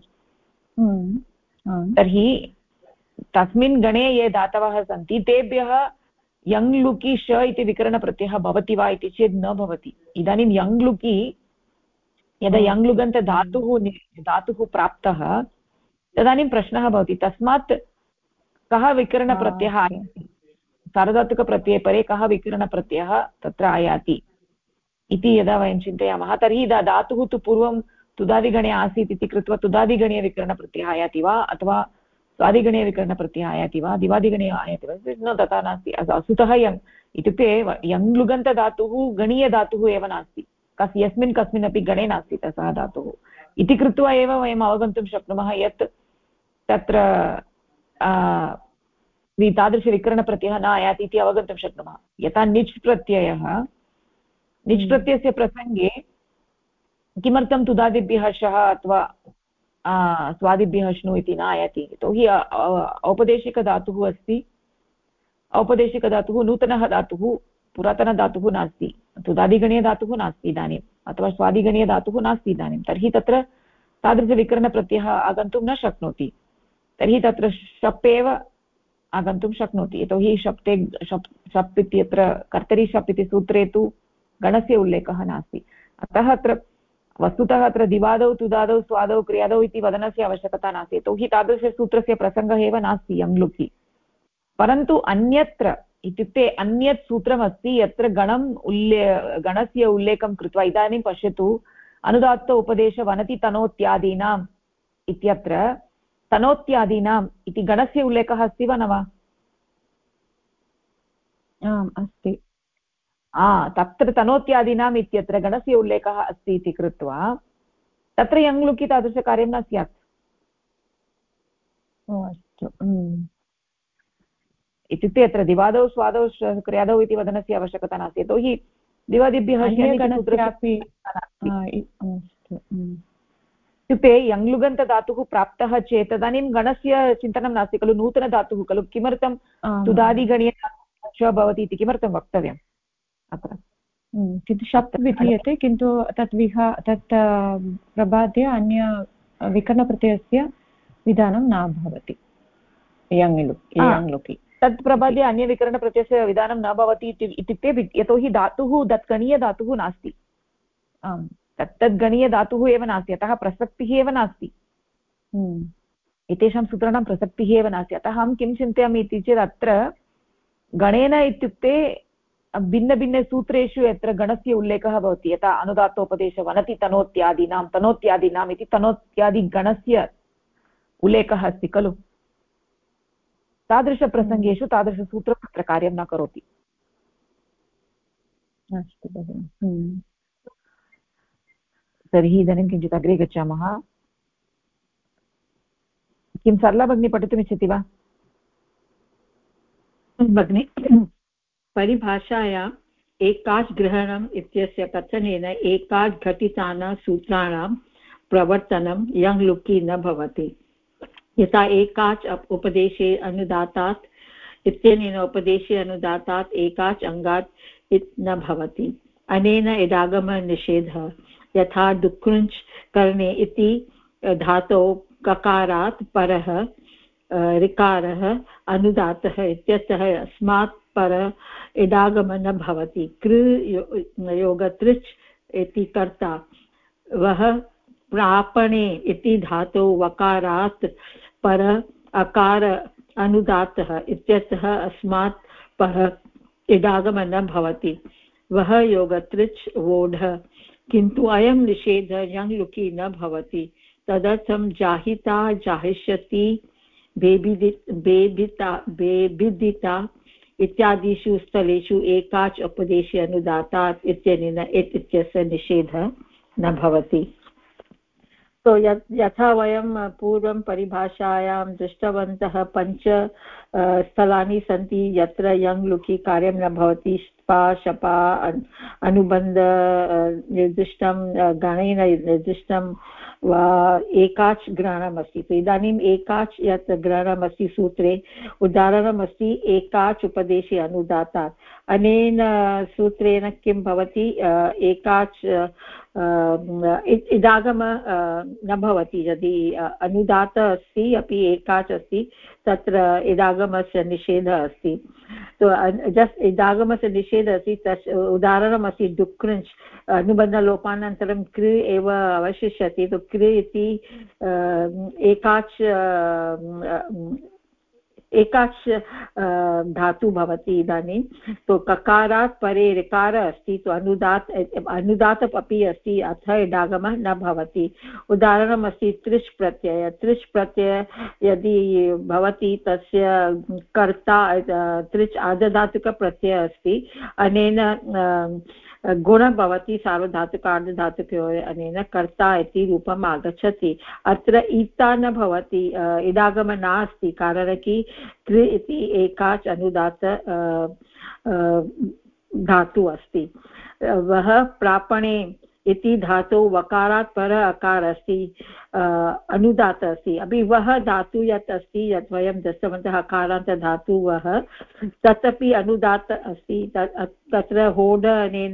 तर्हि तस्मिन् गणे ये धातवः सन्ति तेभ्यः यङ्लुकि श इति विकरणप्रत्ययः भवति वा इति चेत् न भवति इदानीं यङ्लुकि यदा यङ्लुगन्तधातुः प्राप्तः तदानीं प्रश्नः भवति तस्मात् कः विकरणप्रत्ययः आयाति सार्वधातुकप्रत्यये परे कः विकरणप्रत्ययः तत्र आयाति इति यदा वयं चिन्तयामः तर्हि धातुः तु पूर्वं तुदादिगणे आसीत् इति कृत्वा तुदादिगणीयविकरणप्रत्ययः आयाति वा अथवा स्वादिगणीयविकरणप्रत्ययः आयाति वा दिवादिगणे आयाति वा न तथा नास्ति वस्तुतः इत्युक्ते यङ्लुगन्तधातुः गणीयधातुः एव नास्ति यस्मिन् कस्मिन्नपि गणे नास्ति सः धातुः इति कृत्वा एव वयम् अवगन्तुं शक्नुमः यत् तत्र तादृशविकरणप्रत्ययः न आयाति इति अवगन्तुं शक्नुमः यथा निच् प्रत्ययस्य प्रसङ्गे किमर्थं तुदादिभ्यः शः अथवा स्वादिभ्यः श्नु इति न आयाति यतोहि औपदेशिकधातुः अस्ति औपदेशिकधातुः नूतनः धातुः पुरातनधातुः नास्ति तुदादिगणीयधातुः नास्ति इदानीम् अथवा स्वादिगणीयधातुः नास्ति इदानीं तर्हि तत्र तादृशविकरणप्रत्ययः आगन्तुं न शक्नोति तर्हि तत्र शप् एव आगन्तुं शक्नोति यतोहि शप् इत्यत्र कर्तरि शप् इति सूत्रे तु गणस्य उल्लेखः नास्ति अतः अत्र वस्तुतः अत्र दिवादौ तुदादौ स्वादौ क्रियादौ इति वदनस्य आवश्यकता नास्ति, यतोहि तादृशसूत्रस्य प्रसङ्गः एव नास्ति यङ्लुकि। परन्तु अन्यत्र इत्युक्ते अन्यत् सूत्रमस्ति यत्र गणस्य उल्लेखं कृत्वा, इदानीं पश्यतु, अनुदात्त उपदेश वनति तनोत्यादीनाम् इत्यत्र तनोत्यादीनाम् इति गणस्य उल्लेखः अस्ति वा न वा? आम् अस्ति। तत्र तनोत्यादीनाम् इत्यत्र गणस्य उल्लेखः अस्ति इति कृत्वा तत्र यङ्लुकि तादृशकार्यं न स्यात्। अस्तु। इत्युक्ते अत्र दिवादौ स्वादौ क्रियादौ इति वदनस्य आवश्यकता नास्ति, यतोहि दिवादिभ्यः इत्युक्ते यङ्लुगन्तधातुः प्राप्तः चेत् तदानीं गणस्य चिन्तनं नास्ति खलु, नूतनधातुः खलु। किमर्थं तुदादिगणीय भवति इति किमर्थं वक्तव्यम् अत्र? किन्तु शप् विधीयते, किन्तु तत् प्रबाद्य अन्य विकरणप्रत्ययस्य विधानं न भवति यङ्लुकि। तत् प्रबाद्य अन्यविकरणप्रत्ययस्य विधानं न भवति इत्युक्ते यतोहि धातुः तत्गणीयधातुः नास्ति। आम्, तद्गणीयधातुः एव नास्ति, अतः प्रसक्तिः एव नास्ति। एतेषां सूत्राणां प्रसक्तिः एव नास्ति। अतः अहं किं चिन्तयामि इति चेत् अत्र गणेन इत्युक्ते भिन्नभिन्नसूत्रेषु यत्र गणस्य उल्लेखः भवति, यथा अनुदात्तोपदेश वनति तनोत्यादीनाम् इति तनोत्यादिगणस्य उल्लेखः अस्ति खलु। तादृशप्रसङ्गेषु तादृशसूत्रं तत्र कार्यं न करोति। अस्तु भगिनि। तर्हि इदानीं किञ्चित् अग्रे गच्छामः। किं सरला भगिनी पठितुमिच्छति वा? भगिनि, परिभाषायाम् एकाच् ग्रहणम् इत्यस्य कथनेन एकाच् घटितानां सूत्राणां प्रवर्तनं यङ्लुकि न भवति। यथा एकाच् उपदेशे अनुदातात् इत्यनेन उपदेशे अनुदातात् एकाच् अङ्गात् न भवति। अनेन इडागमनिषेधः, यथा दुःखृञ्च करणे इति धातौ ककारात् परः ऋकारः अनुदातः इत्यतः अस्मात् पर इडागम न भवति। कृ योगतृच् इति कर्ता, वः प्रापणे इति धातौ वकारात् पर अकार अनुदातः इत्यतः अस्मात् पर इडागम न भवति। वः योगतृच् वोढः, किन्तु अयं निषेधः यङ्लुकि न भवति। तदर्थं जाहिता जाहिष्यति बेबिदिता इत्यादिषु स्थलेषु एकाच् उपदेशे अनुदातात् इत्यनेन इत् इत्यस्य निषेधः न भवति। तो यथा वयं पूर्वं परिभाषायां दृष्टवन्तः 5 स्थलानि सन्ति यत्र यङ्लुकि कार्यं न भवति। स्पा शपा अनुबन्ध निर्दिष्टं, गणेन निर्दिष्टं वा एकाच् ग्रहणमस्ति। तो इदानीम् एकाच् यत् ग्रहणमस्ति सूत्रे उदाहरणमस्ति एकाच् उपदेशे अनुदातात्। अनेन सूत्रेण किं भवति, एकाच् इडागम न भवति। यदि अनुदात अस्ति अपि एकाच् अस्ति तत्र इडागमस्य निषेधः अस्ति। तो जस्ट् इडागमस्य निषेधः अस्ति। तस्य उदाहरणमस्ति डुक्कृञ्च्, अनुबन्धलोपानन्तरं कृ एव अवशिष्यति। तो कृ इति एकाच् धातु भवति। इदानीं तो ककारात् परे ऋकार अस्ति, तो अनुदात अपि अस्ति, अथ इडागमः न भवति। उदाहरणमस्ति त्रिष् प्रत्यय। त्रिष् प्रत्यय यदि भवति तस्य कर्ता त्रिच् आर्धधातुकप्रत्ययः अस्ति। अनेन गुणः भवति सार्वधातुक आर्धधातुकयोः, अनेन कर्ता इति रूपम् आगच्छति। अत्र ईता न भवति, इडागमः नास्ति, कारणं कि कृ इति एकाच् अनुदात धातु अस्ति। वः प्रापणे इति धातु वकारात् पर अकार अस्ति, अनुदात अस्ति। अभी वह धातु यत् अस्ति, यत् वयं दृष्टवन्तः अकारान्त धातु वः, तदपि अनुदात अस्ति। तत्र होड अनेन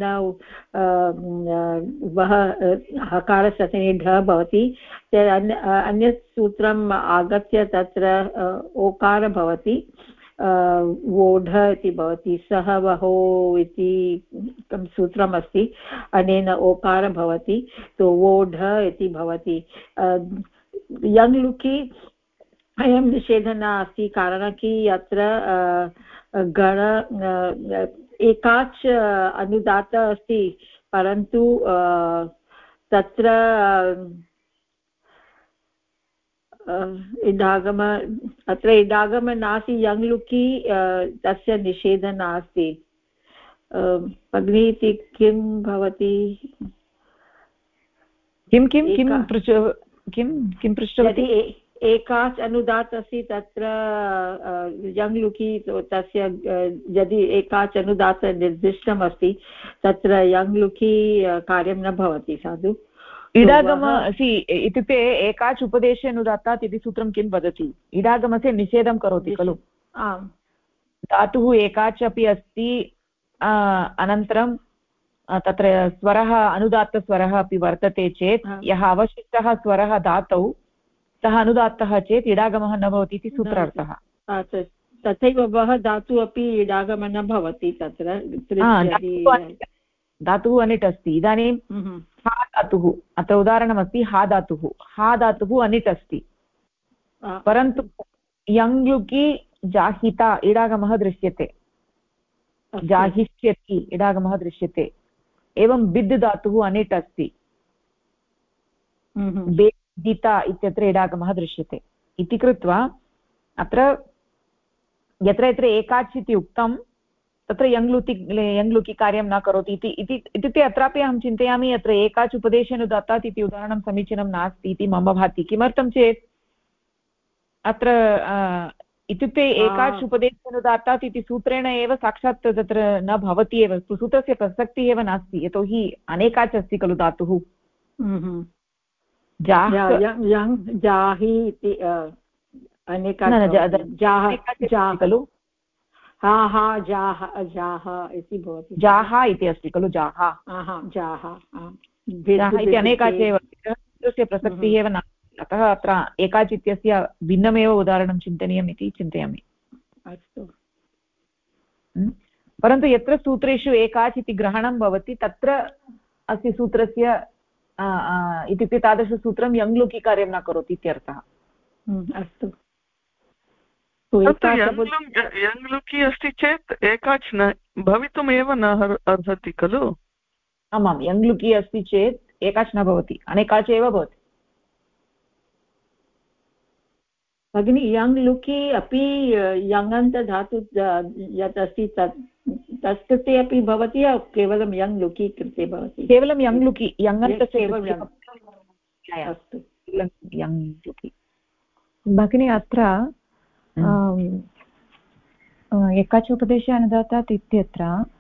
वः हकारस्य ढ भवति। अन्यत् सूत्रम् आगत्य तत्र ओकार भवति। वोढ इति भवति, सः वहो इति सूत्रमस्ति, अनेन ओकार भवति, तो वोढ इति भवति। यङ् लुकि अयं निषेधः नास्ति, कारणं कि अत्र गण एकाच् अनुदात अस्ति, परन्तु तत्र इडागम, अत्र इडागम नास्ति, यङ् लुकि तस्य निषेधः नास्ति। भगिनी इति किं भवति, किं किं किं किं पृष्टवती? एकाच् अनुदात् अस्ति तत्र यङ् लुकि, तस्य यदि एकाच् अनुदात् निर्दिष्टम् अस्ति तत्र यङ् लुकि कार्यं न भवति साधु। इडागमः इत्युक्ते एकाच् उपदेशे अनुदात्तात् इति सूत्रं किं वदति? इडागमस्य निषेधं करोति खलु। आम्, धातुः एकाच् अपि अस्ति, अनन्तरं तत्र स्वरः अनुदात्तस्वरः अपि वर्तते चेत् यः अवशिष्टः स्वरः धातौ सः अनुदात्तः चेत् इडागमः न भवति इति सूत्रार्थः। तथैव वः धातुः अपि इडागमः न भवति तत्र। धातुः अनिट् अस्ति। इदानीं हा धातुः, अत्र उदाहरणमस्ति, हा धातुः, हा धातुः अनिट् अस्ति, परन्तु यङ् लुकि जाहिता इडागमः दृश्यते, जाहिष्यति इडागमः दृश्यते। एवं बिद् धातुः अनिट् अस्ति, बेदिता इत्यत्र इडागमः दृश्यते इति कृत्वा अत्र यत्र यत्र एकाच् इति उक्तं तत्र यङ् लुकि कार्यं न करोति इत्युक्ते अत्रापि अहं चिन्तयामि अत्र एकाच् उपदेशेनुदात्तात् इति उदाहरणं समीचीनं नास्ति इति मम भाति। किमर्थं चेत् अत्र इत्युक्ते एकाच् उपदेशेनुदात्तात् इति सूत्रेण एव साक्षात् तत्र न भवति एव, सूत्रस्य प्रसक्तिः एव नास्ति, यतोहि अनेकाच् अस्ति खलु धातुः। जाहि इति खलु, जाह इति भवति, जाहा इति अस्ति खलु, जाहा इति अनेकाच् एव, सूत्रस्य प्रसक्तिः एव नास्ति, अतः अत्र एकाच् इत्यस्य भिन्नमेव उदाहरणं चिन्तनीयम् इति चिन्तयामि। अस्तु, परन्तु यत्र सूत्रेषु एकाच् इति ग्रहणं भवति तत्र अस्य सूत्रस्य इत्युक्ते तादृशसूत्रं यङ् लुकि कार्यं न करोति इत्यर्थः। अस्तु, यङ् लुकि अस्ति चेत् एकाच् न भवितुमेव न अर्हति खलु। आमां, यङ् लुकि अस्ति चेत् एकाच् न भवति, अनेकाच् एव भवति। भगिनी, यङ् लुकि अपि यङन्त धातु यत् अस्ति तत् कृते अपि भवति या केवलं यङ् लुकि कृते भवति? केवलं यङ् लुकि, यङन्तस्य अस्तु, यङ् लुकि। भगिनी, अत्र एकाच् उपदेशे अनुदात्तात् इत्यत्र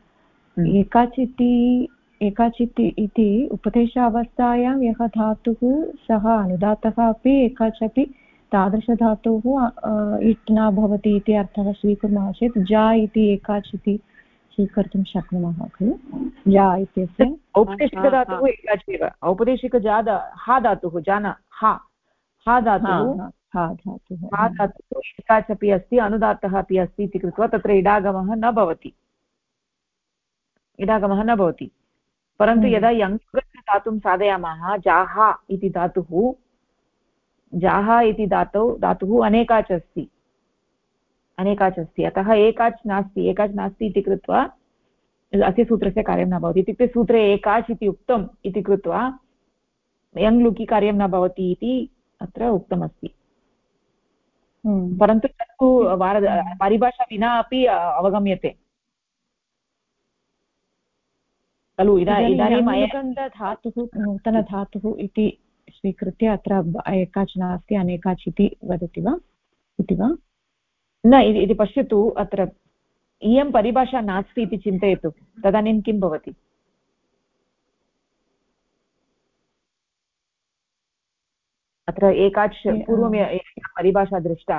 एकाच् इति उपदेश अवस्थायां यः धातुः सः अनुदातः अपि एकाच् अपि तादृशधातुः इट् न भवति इति अर्थः स्वीकुर्मः चेत् जा इति एकाच् इति स्वीकर्तुं शक्नुमः खलु। जा इत्यस्य औपदेशिकधातुः एकाच् एव, औपदेशिकजा हा धातुः, जाना हा धातुः एकाच् अपि अस्ति, अनुदात्तः अपि अस्ति इति कृत्वा तत्र इडागमः न भवति। परन्तु यदा यङ्गस्य धातुं साधयामः, जाहा इति धातुः अनेकाच् अस्ति, अतः एकाच् नास्ति इति कृत्वा अस्य सूत्रस्य कार्यं न भवति। इत्युक्ते सूत्रे एकाच् इति उक्तम् इति कृत्वा यङ् लुकि कार्यं न भवति इति अत्र उक्तमस्ति। परन्तु तत्तु परिभाषा विना अपि अवगम्यते खलु। इदानीं धातुः नूतनधातुः इति स्वीकृत्य अत्र एकाच् नास्ति अनेकाच् इति वदति वा इति वा? न, इति पश्यतु, अत्र इयं परिभाषा नास्ति इति चिन्तयतु, तदानीं किं भवति? अत्र एकाच् पूर्वं परिभाषा दृष्टा,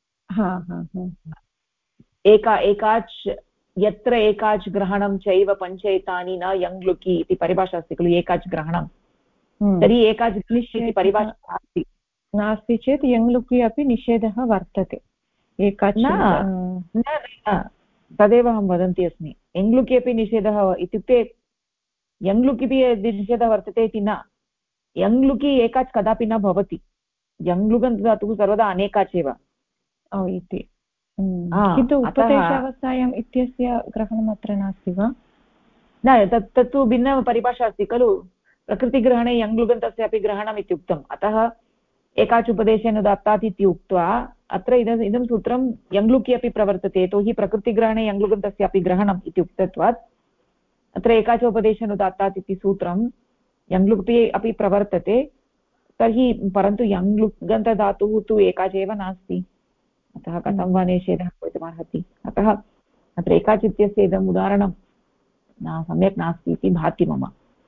एकाच् यत्र एकाच् ग्रहणं चैव पञ्चैतानि न यङ् लुकि इति परिभाषा अस्ति खलु, एकाच् ग्रहणं। तर्हि एकाच् इति परिभाषा नास्ति चेत् यङ् लुकि अपि निषेधः वर्तते। तदेव अहं वदन्ती अस्मि यङ्लुकि अपि निषेधः इत्युक्ते यङ्लुक् इति निषेधः वर्तते इति न यङ्लुकि एकाच् कदापि न भवति यङ्लुगन्त धातुः सर्वदा अनेकाच् एव इति किन्तु उपदेशावस्थायाम् इत्यस्य ग्रहणम् अत्र नास्ति वा न तत्तु भिन्नपरिभाषा अस्ति खलु प्रकृतिग्रहणे यङ्लुगन्तस्य अपि ग्रहणम् इत्युक्तम् अतः एकाच् उपदेशेन दत्तात् इति उक्त्वा अत्र इदं सूत्रं यङ्लुकि अपि प्रवर्तते यतोहि प्रकृतिग्रहणे यङ्लुगन्तस्य अपि ग्रहणम् इति उक्तत्वात् अत्र एकाचोपदेशेन दत्तात् इति सूत्रं यङ्लुक्ति अपि प्रवर्तते तर्हि परन्तु यङ्लुगन्तधातुः तु एकाच् एव नास्ति अतः कथं वा निषेधः भवितुमर्हति अतः अत्र एकाच् इत्यस्य इदम् उदाहरणं न सम्यक् नास्ति इति भाति मम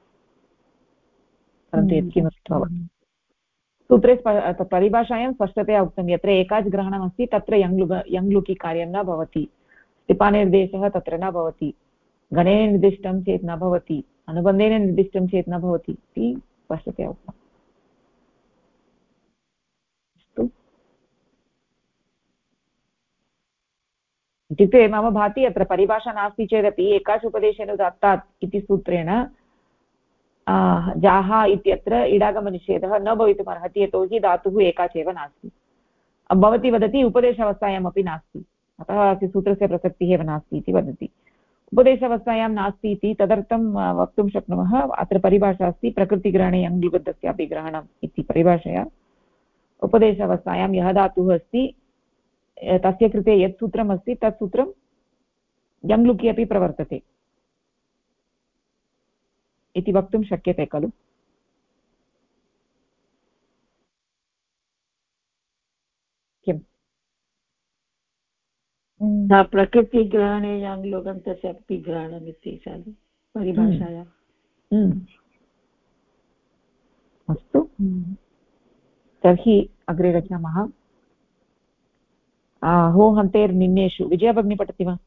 परन्तु यत्किमपि भवति सूत्रे परिभाषायां स्पष्टतया उक्तं यत्र एकाच् ग्रहणमस्ति तत्र यङ्लुकि कार्यं न भवति टिपानिर्देशः तत्र न भवति गणेन निर्दिष्टं चेत् न भवति अनुबन्धेन निर्दिष्टं चेत् न भवति इति स्पष्टतया उक्तम् अस्तु इत्युक्ते मम भाति अत्र परिभाषा नास्ति चेदपि एकाच् उपदेशेन दत्तात् इति सूत्रेण जाः इत्यत्र इडागमनिषेधः न भवितुमर्हति यतोहि धातुः एकाच् एव नास्ति भवती वदति उपदेशावस्थायामपि नास्ति अतः अस्य सूत्रस्य प्रसक्तिः एव नास्ति इति वदति उपदेशावस्थायां नास्ति इति तदर्थं वक्तुं शक्नुमः अत्र परिभाषा अस्ति प्रकृतिग्रहणे यङ्लुगन्तस्यापि ग्रहणम् इति परिभाषया उपदेशावस्थायां यः धातुः अस्ति तस्य कृते यत् सूत्रम् अस्ति तत् सूत्रं यङ्लुकि अपि प्रवर्तते इति वक्तुं शक्यते खलु किम् प्रकृतिग्रहणे यङ्लुगन्तस्य अपि ग्रहणम् इति परिभाषाया अस्तु तर्हि अग्रे गच्छामः हो हन्तेर्निन्नेषु विजया भगिनी पठति वा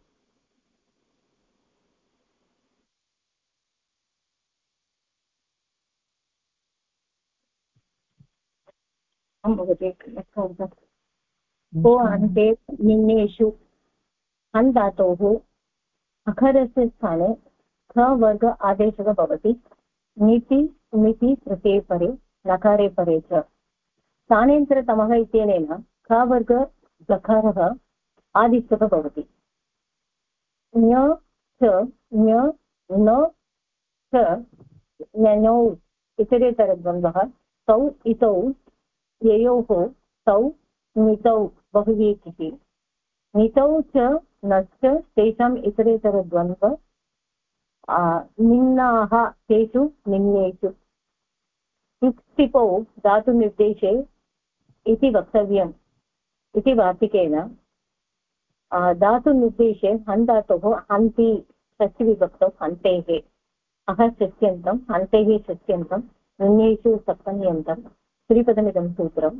हो अन्ते निन्नेषु हन् धातोः अखरस्य स्थाने ख वर्ग आदेशः भवति नीति मिति तृतीये परे नकारे परे च स्थानेन्तरतमः इत्यनेन ख वर्ग लकारः आदिष्टः भवति ञ च ञ न च ञौ इतरेतरद्वन्द्वः तौ इतौ ययोः तौ नितौ बहुवीतिः नितौ च नश्च तेषाम् इतरेतरद्वन्द्व निम्नाः तेषु निम्नेषु टिपौ धातुनिर्देशे इति वक्तव्यम् इति वार्तिकेन धातुनिर्देशे हन् धातोः हन्ति षष्ठीविभक्तौ हन्तेः अह षष्ट्यन्तं हन्तेः षष्ट्यन्तं निन्नेषु सप्तम्यन्तं त्रिपदमिदं सूत्रं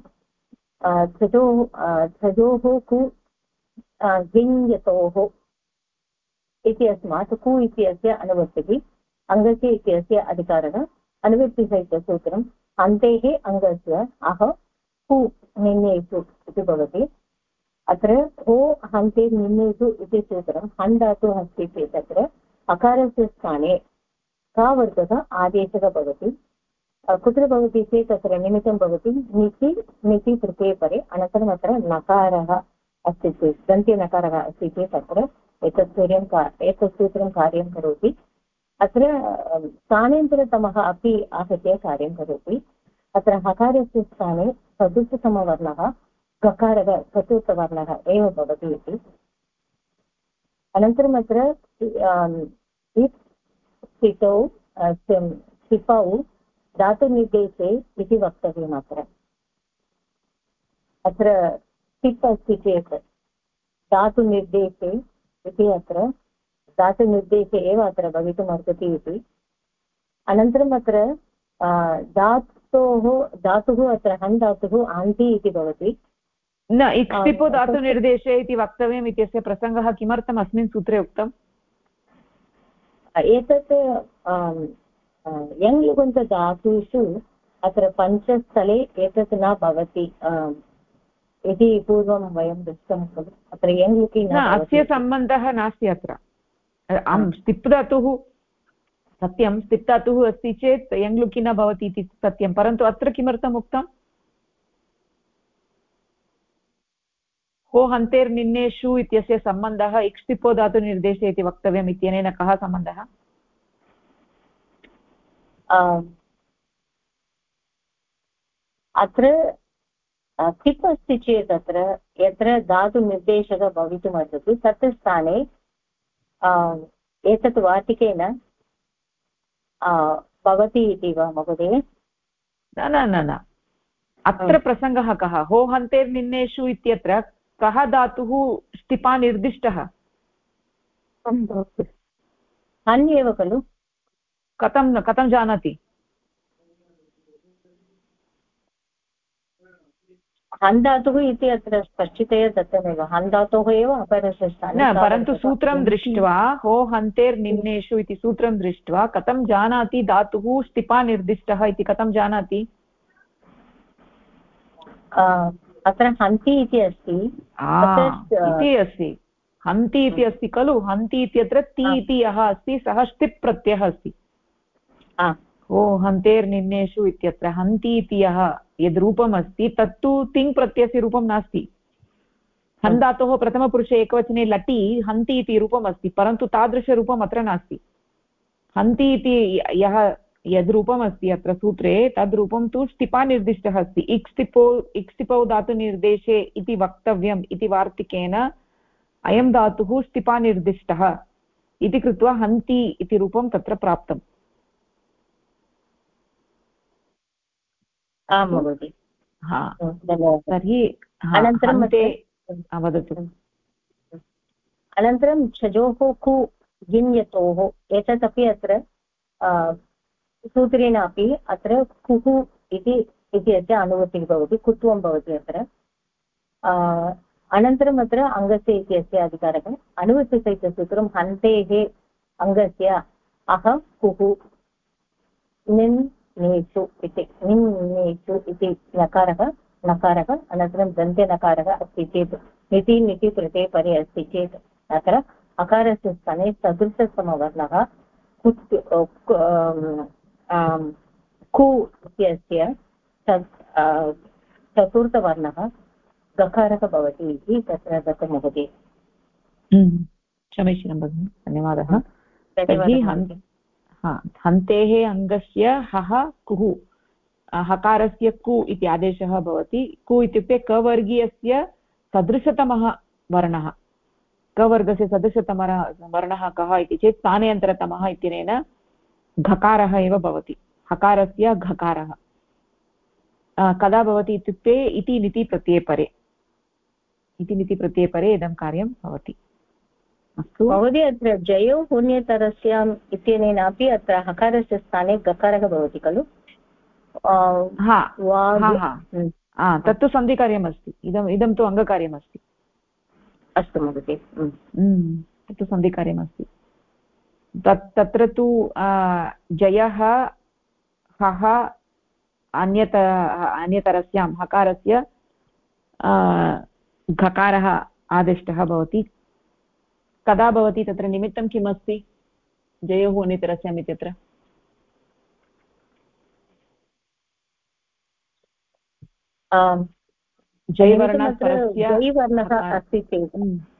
ध्वजोः कु गिङ्यतोः इति अस्मात् कु इत्यस्य अनुवर्तिः अङ्गस्य इत्यस्य अधिकारः अनुवर्तिसहितसूत्रम् अन्तेः अङ्गस्य अह कु निन्नेषु इति भवति अत्र हो हन्ते निन्नेषु इति सूत्रं हन् धातुः अस्ति चेत् अत्र अकारस्य स्थाने का वर्गः आदेशः भवति कुत्र भवति चेत् तत्र निमित्तं भवति निति तृतीये परे अनन्तरम् अत्र नकारः अस्ति चेत् दन्त्यनकारः अस्ति चेत् अत्र एतत् सूत्रं कार्यं करोति अत्र स्थानेन्तरतमः अपि आहत्य कार्यं करोति अत्र हकारस्य स्थाने चतुर्थतमवर्णः गकारः चतुर्थवर्णः एव भवति इति अनन्तरम् अत्र स्थितौ धातुनिर्देशे इति वक्तव्यम् अत्र टिप् अस्ति चेत् धातुनिर्देशे इति अत्र धातुनिर्देशे एव अत्र भवितुम् अर्हति इति अनन्तरम् अत्र धातुः अत्र हन् धातुः आन्ति इति भवति न इक्तिपो धातुनिर्देशे इति वक्तव्यम् इत्यस्य प्रसङ्गः किमर्थम् अस्मिन् सूत्रे उक्तम् एतत् यङ्लुगन्तधातुषु अत्र पञ्चस्थले एतत् न भवति इति पूर्वं वयं दृष्टं खलु अत्र यङ्लुकि न अस्य सम्बन्धः नास्ति अत्र स्तिप् धातुः सत्यं स्तिप् धातुः अस्ति चेत् यङ्लुकि न भवति इति सत्यं परन्तु अत्र किमर्थम् उक्तम् हो हन्तेर्निन्नेषु इत्यस्य सम्बन्धः इक्ष्टिपो धातुनिर्देशे इति वक्तव्यम् इत्यनेन कः सम्बन्धः अत्र तिप् अस्ति चेत् अत्र यत्र धातुनिर्देशकः भवितुमर्हति तत् स्थाने एतत् वार्तिकेन भवति इति वा महोदय न न न न अत्र प्रसङ्गः कः हो हन्तेर्निन्नेषु इत्यत्र कः धातुः स्टिपा निर्दिष्टः हन् एव खलु कथं जानाति हन् धातुः इति अत्र स्पष्टतया दत्तमेव हन् धातोः एव अपरस्य स्थाने न परन्तु सूत्रं दृष्ट्वा हो हन्तेर्निन्नेषु इति सूत्रं दृष्ट्वा कथं जानाति धातुः स्टिपा निर्दिष्टः इति कथं जानाति अत्र हन्ति इति अस्ति इति अस्ति हन्ति इति अस्ति खलु हन्ति इत्यत्र ति इति यः अस्ति सः स्टिप् प्रत्ययः अस्ति हो हन्तेर्निन्नेषु इत्यत्र हन्ति इति यः यद् रूपम् अस्ति तत्तु तिङ् प्रत्ययस्य रूपं नास्ति हन् धातोः प्रथमपुरुषे एकवचने लटि हन्ति इति रूपम् अस्ति परन्तु तादृशरूपम् अत्र नास्ति हन्ति इति यः यद् रूपम् अस्ति अत्र सूत्रे तद् रूपं तु स्टिपा निर्दिष्टः अस्ति इक्स्टिपौ धातुनिर्देशे इति वक्तव्यम् इति वार्तिकेन अयं धातुः स्टिपा निर्दिष्टः इति कृत्वा हन्ति इति रूपं तत्र प्राप्तम् आं महोदय तर्हि वदतु अनन्तरं छजोः कु गिन्यतोः एतदपि अत्र सूत्रेण अपि अत्र कुः इत्यस्य अनुवृत्तिः भवति कुत्वं भवति अत्र अनन्तरम् अत्र अङ्गस्य इत्यस्य अधिकारः अनुवृत्तिसहितसूत्रं हन्तेः अङ्गस्य अह कुः निन् नेषु इति निन्नेषु इति नकारः अनन्तरं दन्त्यनकारः अस्ति चेत् निति निति प्रत्यये परे अस्ति चेत् अत्र अकारस्य स्थाने सदृशसमवर्णः कु इत्यस्य चतुर्थवर्णः गकारः भवति इति तत्र दत्तं भवति समीचीनं भगिनि धन्यवादः तर्हि हन्तेः अङ्गस्य हः कुः हकारस्य कु इति आदेशः भवति कु इत्युक्ते कवर्गीयस्य सदृशतमः वर्णः कवर्गस्य सदृशतमः वर्णः कः इति चेत् स्थानेऽन्तरतमः इत्यनेन घकारः एव भवति हकारस्य घकारः कदा भवति इत्युक्ते इति निति प्रत्यये परे इदं कार्यं भवति अस्तु महोदय अत्र जयो पुण्यतरस्याम् इत्यनेनापि अत्र हकारस्य स्थाने गकारः भवति खलु तत्तु सन्धिकार्यमस्ति इदं तु अङ्गकार्यमस्ति अस्तु महोदय तत्तु सन्धिकार्यमस्ति तत्र तु जयः हः अन्यतरस्यां हकारस्य घकारः आदिष्टः भवति कदा भवति तत्र निमित्तं किमस्ति जयोः अन्यतरस्याम् इत्यत्र जयवर्णः अस्ति चेत्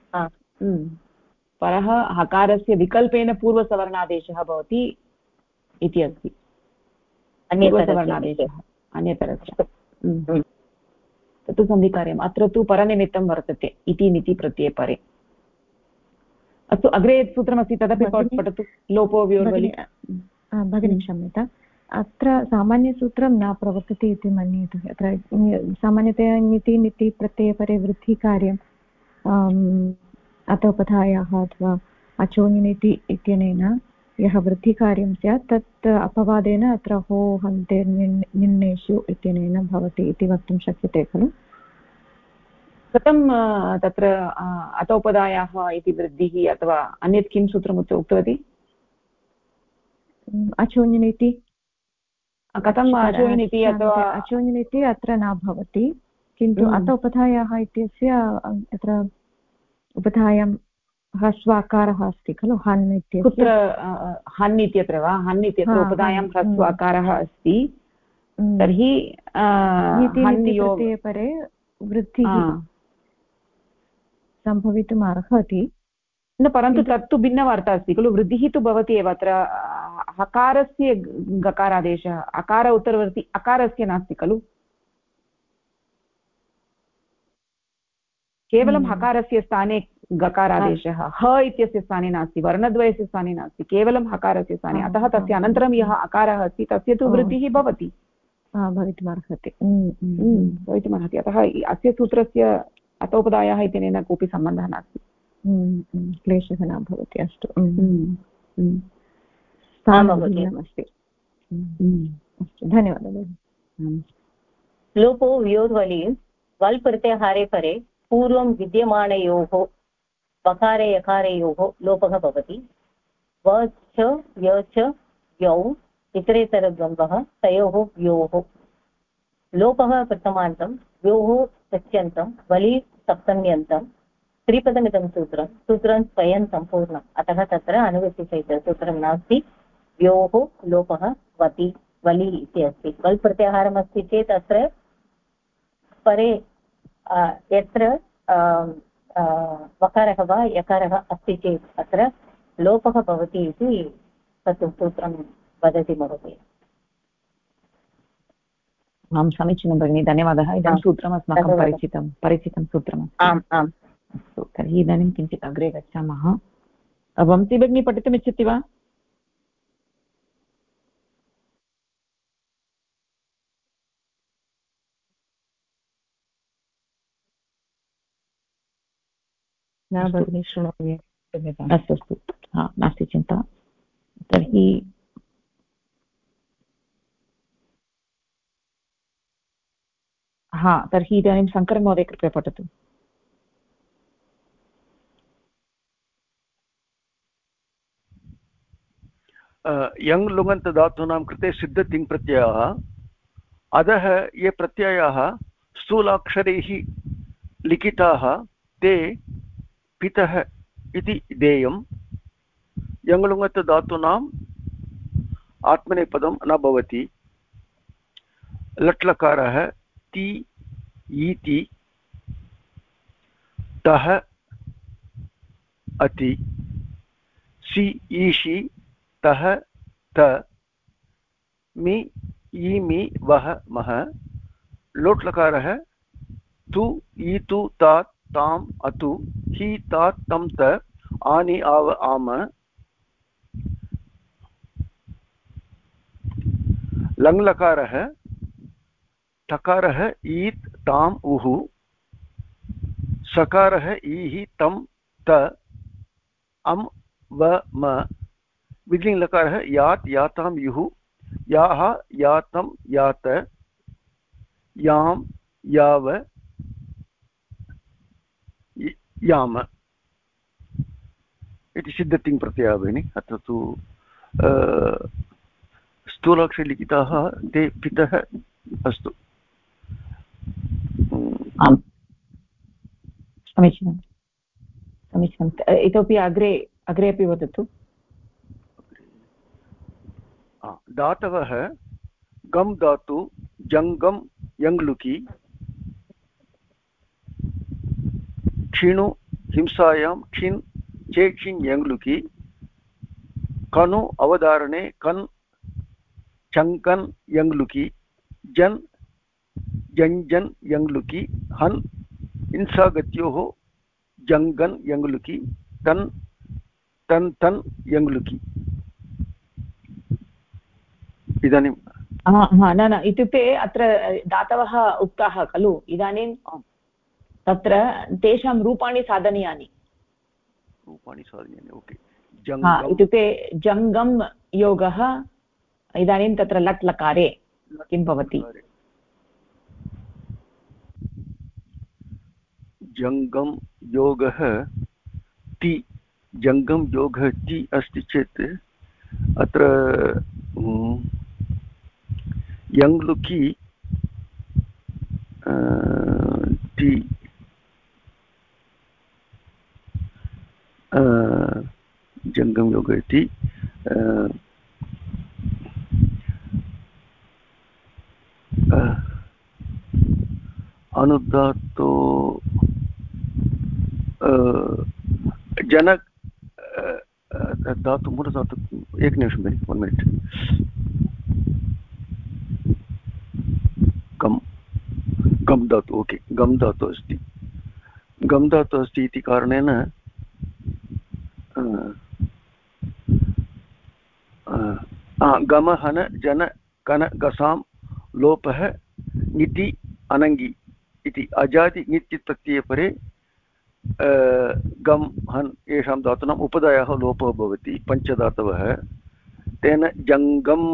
परः हकारस्य विकल्पेन पूर्वसवर्णादेशः भवति इति अस्ति पूर्वसवर्णादेशः अन्यतरस्य तत्तु सन्धिकार्यम् अत्र तु परनिमित्तं वर्तते इति निति प्रत्यये परे अस्तु अग्रे यत् सूत्रमस्ति तदपि पठतु लोपो व्योर्वलि भगिनी क्षम्यता अत्र सामान्यसूत्रं न प्रवर्तते इति मन्ये अत्र सामान्यतया निति निति प्रत्ययपरे वृद्धिकार्यं अतोपधायाः अथवा अचोनिति इत्यनेन यः वृद्धिकार्यं स्यात् तत् अपवादेन अत्र हो हन्ते निन्नेषु इत्यनेन भवति इति वक्तुं शक्यते खलु कथं तत्र अतोपदायाः इति वृद्धिः अथवा अन्यत् किं सूत्रम् उक्तवती अचोनिति कथम् अचोनिति अथवा अचोनिति अत्र न भवति किन्तु अत उपधायाः इत्यस्य अत्र उपधायां ह्रस्वाकारः अस्ति खलु हन् इत्यस्य कुत्र हन् इत्यत्र वा हन् इत्यत्र उपधायां ह्रस्वाकारः अस्ति तर्हि प्रत्यये परे वृद्धिः सम्भवितुम् अर्हति न परन्तु तत्तु भिन्नवार्ता अस्ति खलु वृद्धिः तु भवति एव अत्र हकारस्य गकारादेशः अकार उत्तरवर्ति अकारस्य नास्ति खलु केवलं हकारस्य स्थाने गकारादेशः ह इत्यस्य स्थाने नास्ति वर्णद्वयस्य स्थाने नास्ति केवलं हकारस्य स्थाने अतः तस्य अनन्तरं यः अकारः अस्ति तस्य तु वृद्धिः भवति भवितुमर्हति भवितुमर्हति अतः अस्य सूत्रस्य अतोपदायः इत्यनेन कोऽपि सम्बन्धः नास्ति क्लेशः न भवति अस्तु स्थानमस्ति अस्तु धन्यवादः लोपो वियोर्वलि वल् प्रत्याहारे परे पूर्वं विद्यमानयोः वकारे यकारेयोः लोपः भवति व च य च यौ इतरेतरद्वन्द्वः तयोः व्योः लोपः प्रथमान्तं व्योः तस्यन्तं वलि सप्तम्यन्तं त्रिपदमिदं सूत्रं स्वयन्तं पूर्णम् अतः तत्र अनुवृत्तिसहितसूत्रं नास्ति व्योः लोपः वति वलि इति अस्ति वल् प्रत्याहारमस्ति चेत् अत्र परे यत्र वकारः वा यकारः अस्ति चेत् अत्र लोपः भवति इति तत् सूत्रं वदति महोदय आं समीचीनं भगिनि धन्यवादः इदं सूत्रम् अस्माकं परिचितं सूत्रम् आम् आम् अस्तु तर्हि इदानीं किञ्चित् अग्रे गच्छामः वंशी भगिनी पठितुमिच्छति वा न भगिनी शृणोमि अस्तु अस्तु नास्ति चिन्ता तर्हि तर्हि इदानीं शङ्करन् महोदय कृपया पठतु यङ् लुङन्तधातूनां कृते सिद्धतिङ् प्रत्ययाः अधः ये प्रत्ययाः स्थूलाक्षरैः लिखिताः ते पितः इति देयं यङ् लुङन्तधातूनाम् आत्मनेपदं न भवति लट्लकारः ति ईति तः अति सि ईशि तः त मि ईमि वह मह लोट्लकारः तु ईतु तात् ताम् अतु हि तात् तं त आनि आव आम लङ्लकारः टकारः ईत् ताम् उः सकारः ईः तं त अम् व म विधिलिङ्गलकारः यात् यातां युः याः यातं यात यां याव याम इति सिद्धतिङ् प्रत्ययः भगिनि अत्र तु स्थूलाक्षरे लिखिताः ते पितः अस्तु आम् समीचीनं समीचीनम् इतोपि अग्रे अपि वदतु धातवः गम् धातु जङ्गम् यङ्लुकि क्षिणु हिंसायां क्षिन् चेक्षिन् यङ्लुकि कनु अवधारणे कन् चङ्कन् यङ्लुकि जन् जञ्जन् यङ्लुकि हन् हिंसागत्योः जङ्गन् यङ्लुकि तन् तन् तन् यङ्लुकि इदानीं न इत्युक्ते अत्र धातवः उक्ताः खलु इदानीं तत्र तेषां रूपाणि साधनीयानि ओके इत्युक्ते जङ्गम् योगः इदानीं तत्र लट् लकारे किं भवति जङ्गम् योगः ति जङ्गम् योगः ति अस्ति चेत् अत्र यङ्लुकि ति जङ्गम योग इति अनुदातो जनक धातु मूलधातु एक निमिषं भगिनि 1 मिनिट् गम धातु ओके गम धातु अस्ति इति कारणेन गमहन जन कन गसां लोपः निति अनङ्गि इति अजादि नित्य प्रत्यये परे गम हन येषां धातूनाम् उपधायाः लोपः भवति पञ्चधातवः तेन जङ्गम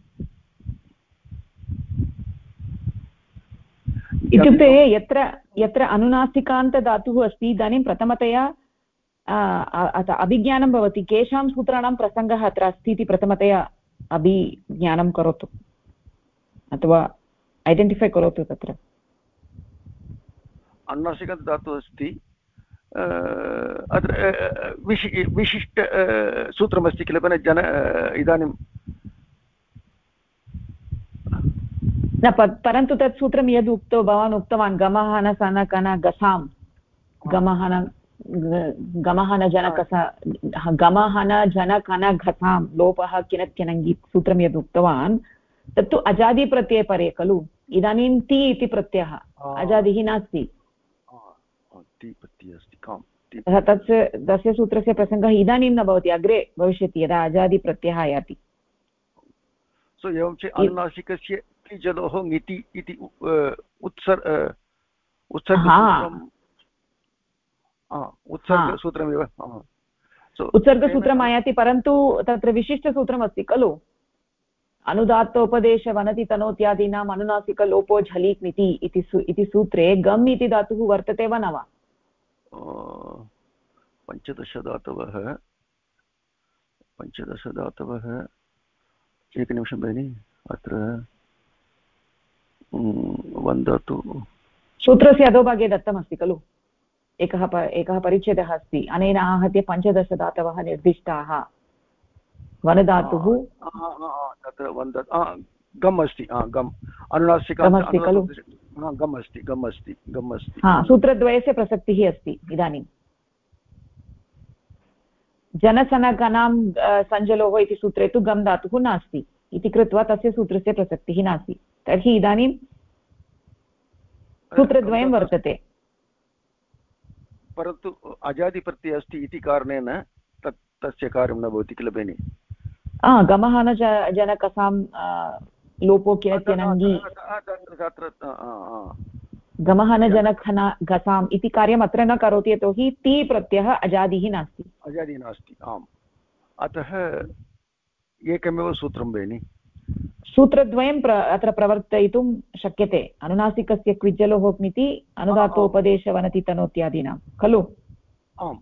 इत्युक्ते यत्र यत्र अनुनासिकान्तधातुः अस्ति इदानीं प्रथमतया अभिज्ञानं भवति केषां सूत्राणां प्रसङ्गः अत्र अस्ति इति प्रथमतया अभिज्ञानं करोतु अथवा ऐडेण्टिफै करोतु तत्र अनुनासिकधातुः अस्ति अत्र विशिष्ट सूत्रमस्ति किल जन इदानीं न परन्तु तत् सूत्रं यद् भवान् उक्तवान् गमहन सन कन गसां गमहन जनकन घसां लोपः किनत्यनङ्गि सूत्रं यद् उक्तवान् तत्तु अजादिप्रत्यये परे खलु इदानीं ति इति प्रत्ययः अजादिः नास्ति तस्य सूत्रस्य प्रसङ्गः इदानीं न भवति अग्रे भविष्यति यदा अजादिप्रत्ययः आयाति सो एवं चेत् अनुनासिकस्य जलोः ङिति इति उत्सर्गसूत्रमेव उत्सर्गसूत्रम् आयाति परन्तु तत्र विशिष्टसूत्रमस्ति खलु अनुदात्तोपदेशवनति तनोत्यादीनाम् अनुनासिकलोपो झलीक् इति सूत्रे गम् इति धातुः वर्तते वा न वा 15 धातवः एकनिमिषं भगिनि अत्र वन्दतु सूत्रस्य अधोभागे दत्तमस्ति खलु एकः परिच्छेदः अस्ति अनेन आहत्य 15 धातवः निर्दिष्टाः वनधातुः तत्र गम् अस्ति गम् अनुनासिकम् अस्ति खलु गम् अस्ति सूत्रद्वयस्य प्रसक्तिः अस्ति इदानीं जनसनगणां सञ्जलोः इति सूत्रे तु गम् धातुः नास्ति इति कृत्वा तस्य सूत्रस्य प्रसक्तिः नास्ति तर्हि इदानीं सूत्रद्वयं वर्तते परन्तु अजादिप्रत्ययः अस्ति इति कारणेन तस्य कार्यं न भवति किल भगिनि गमहन जनकसां लोपो किनत्यनङ्गि गमहन जनखन घसाम् इति कार्यम् अत्र न करोति यतोहि ति प्रत्ययः अजादिः नास्ति आम् अतः एकमेव सूत्रं भगिनि सूत्रद्वयं अत्र प्रवर्तयितुं शक्यते अनुनासिकस्य क्विज्जलोः इति अनुदात्तोपदेशवनति तनोत्यादीनां खलु आम्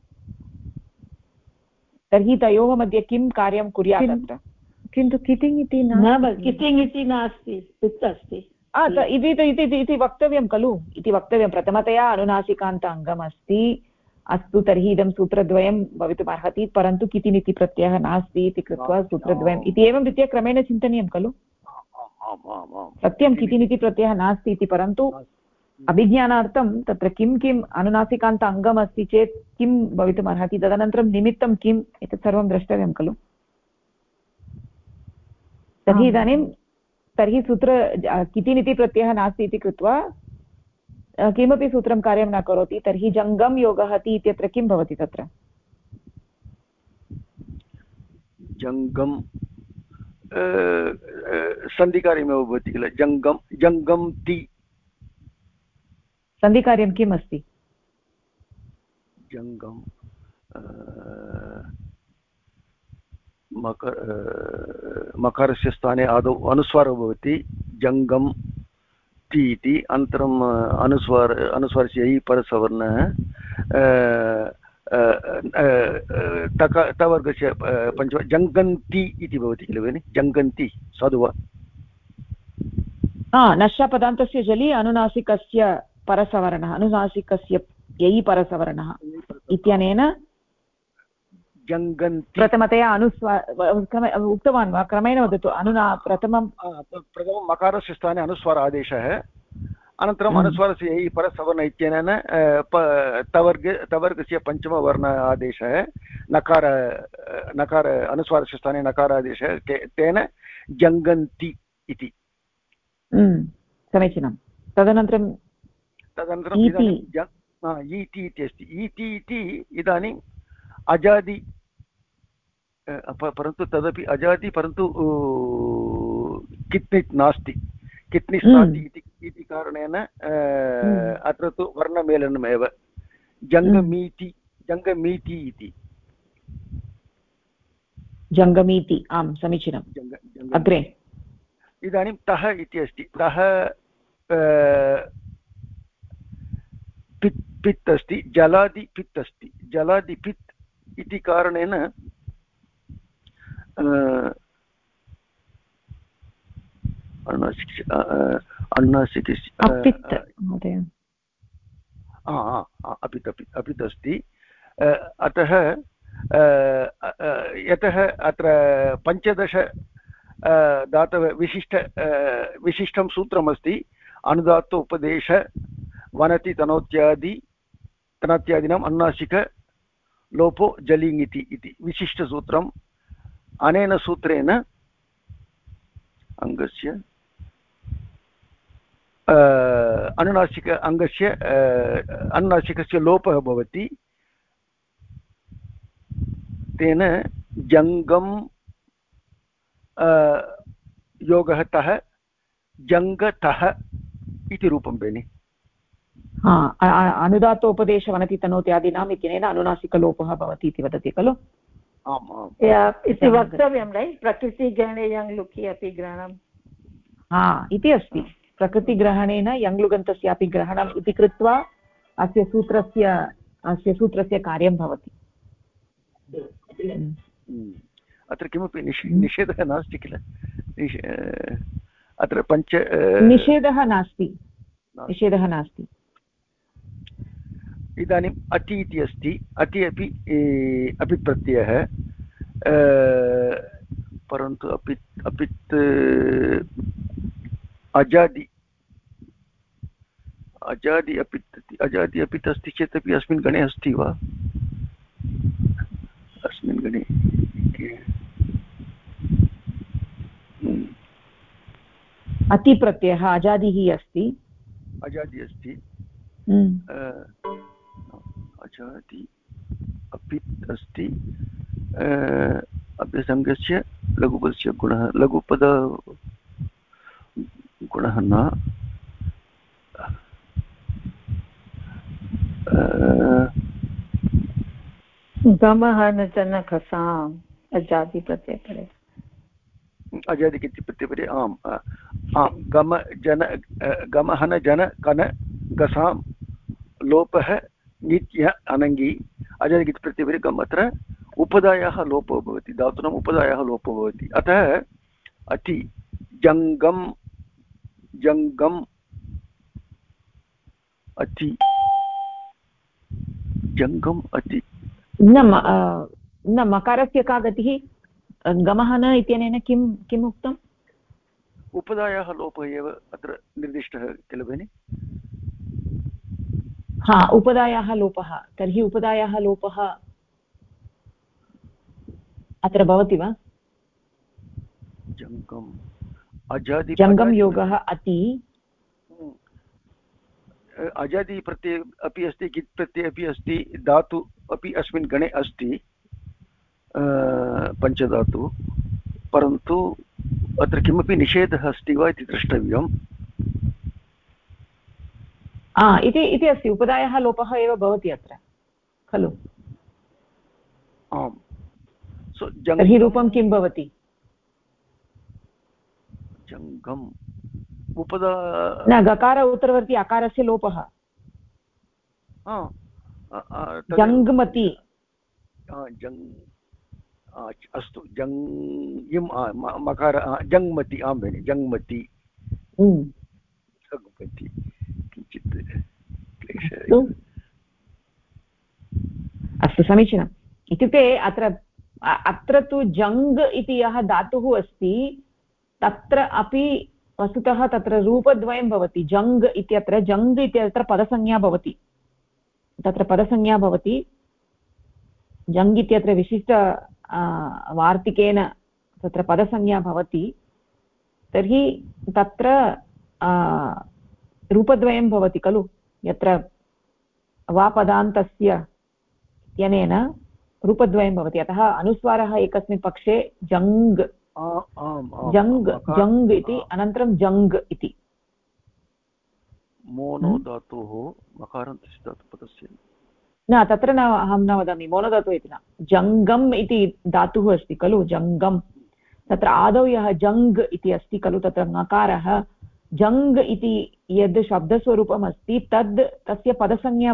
तर्हि तयोः मध्ये किं कार्यं कुर्यात् अत्र किन्तु कितिङ् इति नास्ति अस्ति इति वक्तव्यं खलु इति वक्तव्यं प्रथमतया अनुनासिकान्त अङ्गमस्ति अस्तु तर्हि इदं सूत्रद्वयं भवितुम् अर्हति परन्तु कितिनिति प्रत्ययः नास्ति इति कृत्वा सूत्रद्वयम् इति एवं रीत्या क्रमेण चिन्तनीयं खलु सत्यं कितिनिति प्रत्ययः नास्ति इति परन्तु अभिज्ञानार्थं तत्र किम् अनुनासिकान्त अङ्गमस्ति चेत् किं भवितुम् अर्हति तदनन्तरं निमित्तं किम् एतत् सर्वं द्रष्टव्यं खलु तर्हि इदानीं सूत्र कितिनिति प्रत्ययः नास्ति इति कृत्वा किमपि सूत्रं कार्यं न करोति तर्हि जङ्गम योगः ति इत्यत्र किं भवति तत्र जङ्गम सन्धिकार्यमेव भवति किल जङ्गम ति सन्धिकार्यं किम् अस्ति जङ्गम मकारस्य स्थाने आदौ अनुस्वारः भवति जङ्गम ति इति अनन्तरम् अनुस्वारस्य इ परसवर्णः तवर्गस्य पञ्च जङ्गन्ति इति भवति किल भगिनि जङ्गन्ति साधु वा नश्यपदान्तस्य जलि अनुनासिकस्य परसवर्णः अनुनासिकस्य यै परसवर्णः इत्यनेन जङ्गन्ति प्रथमतया उक्तवान् वा क्रमेण वदतु प्रथमं मकारस्य स्थाने अनुस्वार आदेशः अनन्तरम् अनुस्वारस्य यै परसवर्ण इत्यनेन तवर्गस्य पञ्चमवर्ण आदेशः नकार अनुस्वारस्य स्थाने नकारादेशः तेन जङ्गन्ति इति समीचीनं तदनन्तरम् इदानीं ईति इति अस्ति ईति इति इदानीम् अजादि परन्तु तदपि अजादि परन्तु कित्नित् नास्ति कित्निस् नास्ति इति कारणेन अत्र तु वर्णमेलनमेव जङ्गमीति इति जङ्गमीति आम् समीचीनम् अग्रे इदानीं तः इति अस्ति तः पित् अस्ति जलादि पित् अस्ति जलादि पित् इति कारणेन अपित् अस्ति अतः यतः अत्र 15 धातव विशिष्टं सूत्रमस्ति अनुदात्त उपदेश वनति तनोत्यादीनाम् अनुनासिक लोपो जलिङ् इति विशिष्टसूत्रम् अनेन सूत्रेण अङ्गस्य अनुनासिकस्य लोपः भवति तेन जङ्गम् योगः तः जङ्गतः इति रूपं बेनि अनुदात्तोपदेशवनति तनोत्यादीनाम् इत्यनेन अनुनासिकलोपः भवति इति वदति खलु आम् आम् इति वक्तव्यं रैट् प्रकृतिग्रहणे यङ्लुकि अपि ग्रहणम् इति अस्ति प्रकृतिग्रहणेन यङ्लुगन्तस्यापि ग्रहणम् इति कृत्वा अस्य सूत्रस्य कार्यं भवति अत्र किमपि निषेधः नास्ति किल अत्र निषेधः नास्ति इदानीम् अति इति अस्ति अति अपि प्रत्ययः परन्तु अपित् अजादि अपित् अस्ति चेदपि अस्मिन् गणे अस्ति वा अस्मिन् गणे अतिप्रत्ययः अजादिः अस्ति अजादि अपित् अस्ति अभ्यसङ्गस्य लघुपदस्य लघुपद गुणः न गमः न जन खसाम् अजादि प्रत्ययपरे अजादि इति प्रत्ययपरे आम् गमः न जन कन गसां लोपः नित्य अनङ्गी अजादि इति प्रत्ययपरे गम् अत्र उपदायाः लोपो भवति धातूनाम् उपदायाः लोपो भवति अतः अति जङ्गम् अति जङ्गम् अति न मकारस्य का गतिः गमः न इत्यनेन किम् उक्तम् उपदायाः लोपः एव अत्र निर्दिष्टः किल भगिनि उपदायाः लोपः तर्हि उपदायाः लोपः अत्र भवति वा जङ्गम् योगः अति अजादि प्रत्यय अपि अस्ति कित् प्रत्यय अपि अस्ति धातु अपि अस्मिन् गणे अस्ति पञ्चधातु परन्तु अत्र किमपि निषेधः अस्ति वा इति द्रष्टव्यम् इति अस्ति उपदायाः लोपः एव भवति अत्र खलु आम् तर्हि रूपं किं भवति जङ्गम् उपदा न गकार उत्तरवर्ती अकारस्य लोपः जङ्गमति अस्तु मकार जङ्मति आं भगिनि जङ्मति जङ्मति किञ्चित् अस्तु समीचीनम् इत्युक्ते अत्र तु जङ् इति यः धातुः अस्ति तत्र अपि वस्तुतः तत्र रूपद्वयं भवति जङ् इत्यत्र जङ् इत्यत्र पदसंज्ञा भवति तत्र पदसंज्ञा भवति जङ् इत्यत्र विशिष्ट वार्तिकेन तत्र पदसंज्ञा भवति तर्हि तत्र रूपद्वयं भवति खलु यत्र वापदान्तस्य इत्यनेन रूपद्वयं भवति अतः अनुस्वारः एकस्मिन् पक्षे जङ् जङ् जङ् इति अनन्तरं जङ् इति मोनो धातुः मकारान्तस्य धातुपदस्य न तत्र न अहं न वदामि मोनो धातुः इति न जङ्गम् इति धातुः अस्ति खलु जङ्गम् तत्र आदौ यः जङ् इति अस्ति खलु तत्र ङकारः जङ् इति यद् शब्दस्वरूपम् अस्ति तद् तस्य पदसंज्ञा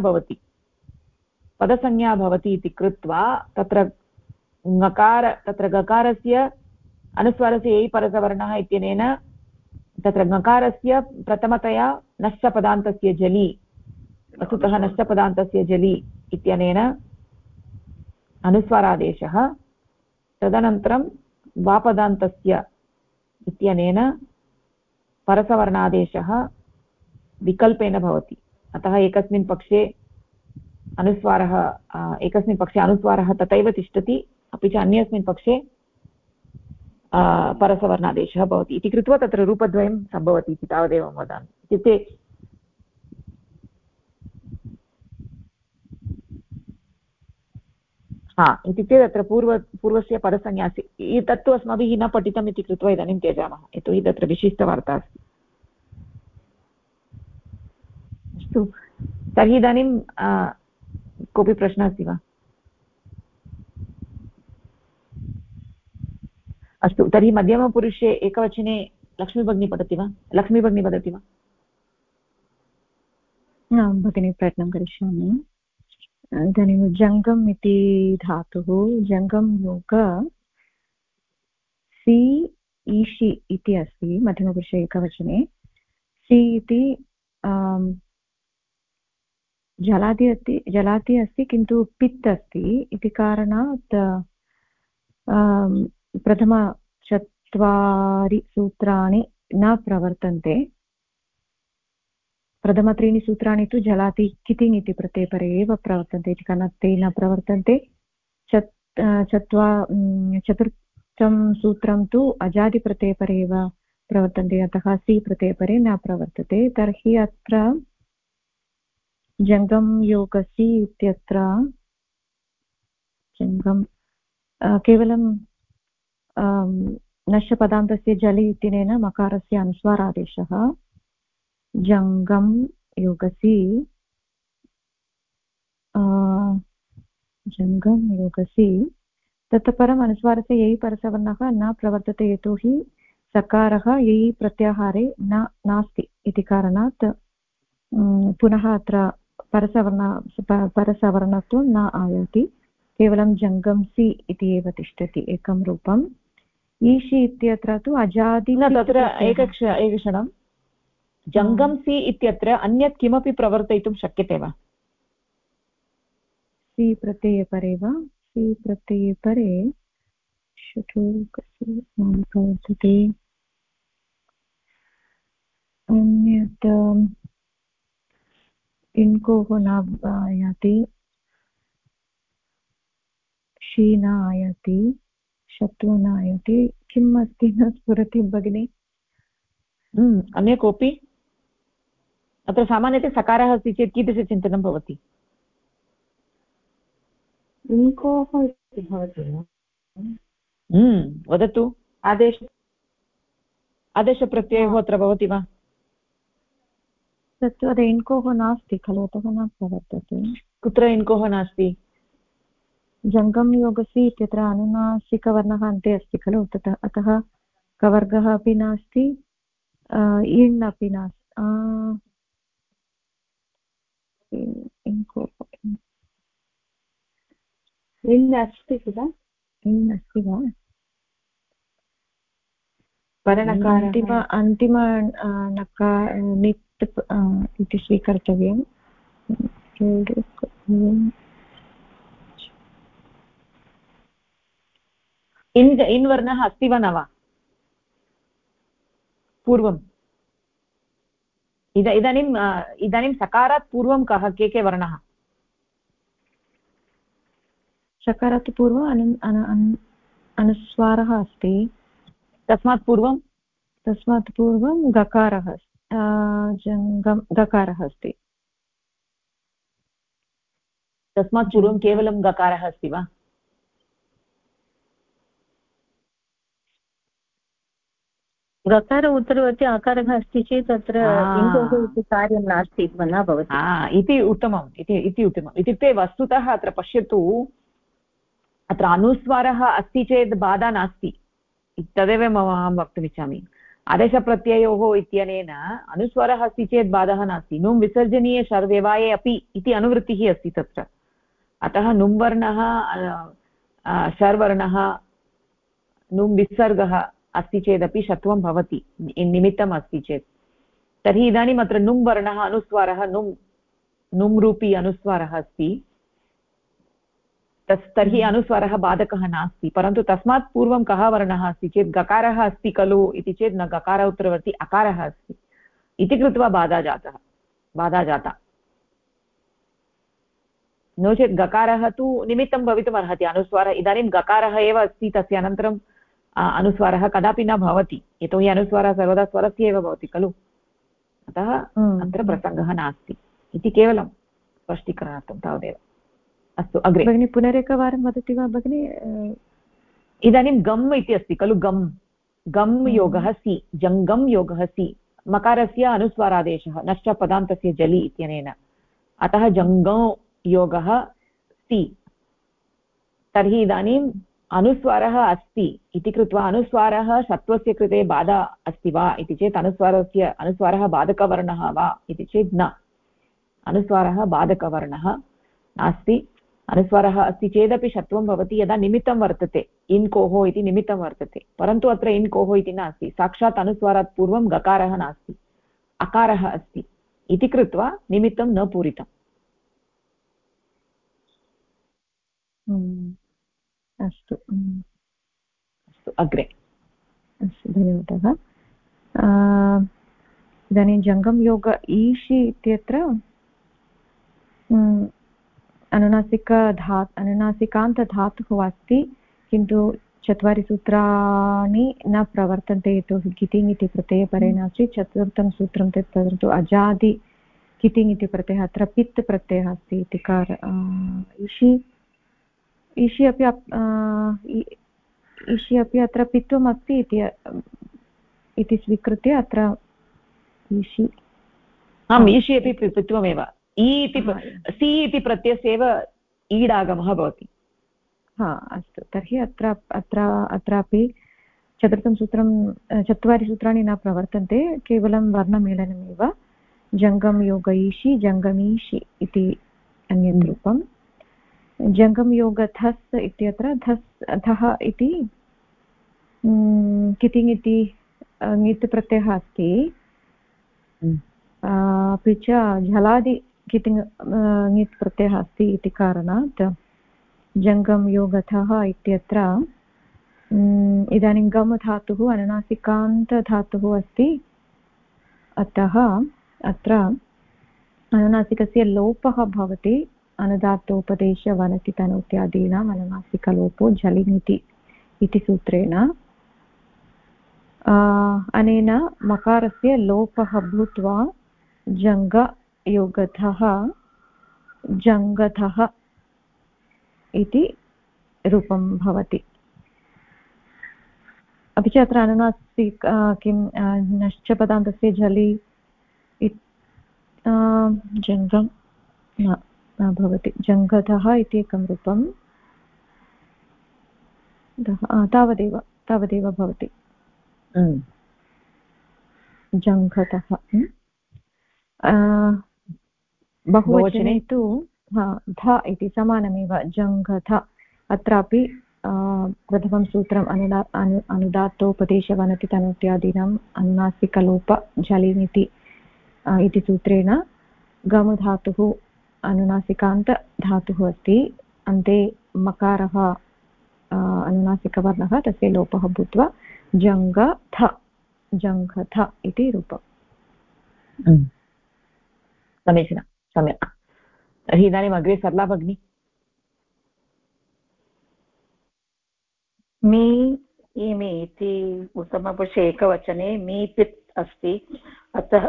भवति इति कृत्वा तत्र ङकार तत्र गकारस्य अनुस्वारस्य ययि परसवर्णः इत्यनेन तत्र ङकारस्य प्रथमतया नश्चपदान्तस्य जलि वस्तुतः नश्चपदान्तस्य जलि इत्यनेन अनुस्वारादेशः तदनन्तरं वापदान्तस्य इत्यनेन परसवर्णादेशः विकल्पेन भवति अतः एकस्मिन् पक्षे अनुस्वारः तथैव तिष्ठति अपि च अन्यस्मिन् पक्षे परसवर्णादेशः भवति इति कृत्वा तत्र रूपद्वयं सम्भवति इति तावदेव वदामि इत्युक्ते इत्युक्ते तत्र पूर्वस्य पदसंज्ञा अस्ति तत्तु अस्माभिः न पठितम् इति कृत्वा इदानीं त्यजामः यतोहि तत्र विशिष्टवार्ता अस्ति अस्तु तर्हि इदानीं कोऽपि प्रश्नः अस्ति वा अस्तु तर्हि मध्यमपुरुषे एकवचने लक्ष्मीभगिनी वदति वा भगिनी प्रयत्नं करिष्यामि इदानीं जङ्गम् इति धातुः जङ्गं योग सि ईषि इति अस्ति मध्यमपुरुषे एकवचने सि इति जलाति अस्ति किन्तु पित् अस्ति इति कारणात् प्रथमचत्वारि सूत्राणि न प्रवर्तन्ते प्रथमत्रीणि सूत्राणि तु जलाति कितिङ् इति प्रत्ययपरे एव प्रवर्तन्ते इति कारणात् ते न प्रवर्तन्ते चतुर्थं सूत्रं तु अजादिप्रत्ययपरे एव प्रवर्तन्ते अतः सि प्रत्ययपरे न प्रवर्तते तर्हि अत्र जङ्गं योगसि इत्यत्र जङ्गं केवलं नश्यपदान्तस्य जलि इत्यनेन मकारस्य अनुस्वारादेशः जङ्गं योगसि ततः परम् अनुस्वारस्य ययि परसवर्णः न प्रवर्तते यतोहि सकारः ययि प्रत्याहारे नास्ति इति कारणात् पुनः अत्र परसवर्णत्वं न आयाति केवलं जङ्गंसि इति एव तिष्ठति एकं रूपम् ईषि इत्यत्र तु अजादि तत्र एकक्षणं जङ्गंसि इत्यत्र अन्यत् किमपि प्रवर्तयितुं शक्यते वा सि प्रत्ययपरे वा सि प्रत्ययपरे प्रवर्तते अन्यत् इन्कोः न आयाति शी न आयाति शत्रु न आयाति किम् अस्ति न स्फुरति भगिनि अन्य कोऽपि अत्र सामान्यतः सकारः अस्ति चेत् कीदृशचिन्तनं भवति इन्कोः इति भवति वदतु आदेशप्रत्ययः अत्र भवति वा तत्तु अत्र इन्कोः नास्ति खलु अतः न प्रवर्तते कुत्र इन्कोः नास्ति जङ्गं योगसि इत्यत्र अनुनासिकवर्णः अन्ते अस्ति खलु ततः अतः कवर्गः अपि नास्ति इण् अपि नास्ति इण् अस्ति किल इण् अस्ति वा परनकारः अन्तिम नित् इति स्वीकर्तव्यं इन् वर्णः अस्ति वा न वा पूर्वम्? इदानीं सकारात् पूर्वं के वर्णः? सकारात् पूर्वम् अनुस्वारः अस्ति। तस्मात् पूर्वं गकारः गकारः अस्ति। तस्मात् पूर्वं केवलं गकारः अस्ति वा? गकार उत्तरवर्ति आकारः अस्ति चेत् तत्र इन्दोः इति कार्यं नास्ति न भवति इति उत्तमम् इति उत्तमम्। इत्युक्ते वस्तुतः अत्र पश्यतु, अत्र अनुस्वारः अस्ति चेत् बाधा नास्ति, तदेव अहं वक्तुमिच्छामि। आदेशप्रत्ययोः इत्यनेन अनुस्वारः अस्ति चेत् बाधः नास्ति। नुं विसर्जनीय शर्व्यवाये अपि इति अनुवृत्तिः अस्ति तत्र। अतः नुं वर्णः शर्वर्णः नुं विसर्गः अस्ति चेदपि षत्वं भवति निमित्तम् अस्ति चेत्। तर्हि इदानीम् अत्र नुं वर्णः अनुस्वारः नुं रूपी अनुस्वारः अस्ति, तर्हि अनुस्वारः बाधकः नास्ति। परन्तु तस्मात् पूर्वं कः वर्णः अस्ति चेत् गकारः अस्ति खलु इति चेत् न गकार उत्तरवर्ति अकारः अस्ति इति कृत्वा बाधा जाता। नो चेत् गकारः तु निमित्तं भवितुम् अर्हति। अनुस्वारः इदानीं गकारः एव अस्ति, तस्य अनन्तरं अनुस्वारः कदापि न भवति, यतोहि अनुस्वारः सर्वदा स्वरस्य एव भवति खलु। अतः अत्र प्रसङ्गः नास्ति इति केवलं स्पष्टीकरणार्थं तावदेव। अस्तु अग्रे भगिनी पुनरेकवारं वदति वा भगिनी? इदानीं गम् इति अस्ति खलु, गम् योगः सि, जङ्गम् योगः सि, मकारस्य अनुस्वारादेशः नश्च पदान्तस्य जलि इत्यनेन, अतः जङ्गौ योगः सि। तर्हि इदानीम् अनुस्वारः अस्ति इति कृत्वा अनुस्वारः षत्वस्य कृते बाधा अस्ति वा इति चेत् अनुस्वारः बाधकवर्णः वा इति चेत् न, अनुस्वारः बाधकवर्णः नास्ति। अनुस्वारः अस्ति चेदपि षत्वं भवति यदा निमित्तं वर्तते, इन् कोः इति निमित्तं वर्तते। परन्तु अत्र इन् कोः इति नास्ति, साक्षात् अनुस्वारात् पूर्वं गकारः नास्ति, अकारः अस्ति इति कृत्वा निमित्तं न पूरितम्। अस्तु अस्तु अग्रे। अस्तु धन्यवादः। इदानीं जङ्गम योग ईषि इत्यत्र अनुनासिकान्तधातुः अस्ति, किन्तु 4 सूत्राणि न प्रवर्तन्ते यतोहि कितिङ् इति प्रत्यये परे नास्ति। 4थं सूत्रं तत् परन्तु अजादि कितिङ् इति प्रत्ययः, अत्र पित् प्रत्ययः अस्ति इति ईषि अपि अत्र पित्वम् अस्ति इति स्वीकृत्य अत्र ईषि ईषि अपि पित्वमेव। सि इति प्रत्ययस्य एव ईडागमः भवति। अस्तु, तर्हि अत्रापि 4थं सूत्रं 4 सूत्राणि न प्रवर्तन्ते, केवलं वर्णमेलनमेव। जङ्गम योग ईषि, जङ्गमीषि इति अन्यत् रूपम्। जङ्गमयोगधस् इत्यत्र धः इति कितिङ् इति ङित् प्रत्ययः अस्ति, अपि च झलादि कितिङ् ङित् प्रत्ययः अस्ति इति कारणात् जङ्गमयोगधः इत्यत्र इदानीं गम धातुः अनुनासिकान्तधातुः अस्ति, अतः अत्र अनुनासिकस्य लोपः भवति। अनुदात्तोपदेश वनति तनोत्यादीनाम् अनुनासिकलोपो झलिनिति इति सूत्रेण अनेन मकारस्य लोपः भूत्वा जङ्गयोगधः जङ्गधः इति रूपं भवति। अपि च अत्र अनुनासिक किं नश्च पदान्तस्य झलि जङ्गं न भवति। जङ्गधः इति एकं रूपं, तावदेव भवति। जङ्घतः बहुवचने तु ध इति समानमेव, जङ्घथ। अत्रापि प्रथमं सूत्रम् अनुदात्तोपदेशवनति तनोत्यादीनाम् अनुनासिकलोप झलिनिति इति सूत्रेण गमधातुः अनुनासिकान्तधातुः अस्ति अन्ते मकारः अनुनासिकवर्णः तस्य लोपः भूत्वा जङ्घथ इति रूपम्। समीचीनं, सम्यक्। तर्हि इदानीम् अग्रे सरला भगिनी। मी इमि इति उत्तमपुरुषे एकवचने मी पित् अस्ति, अतः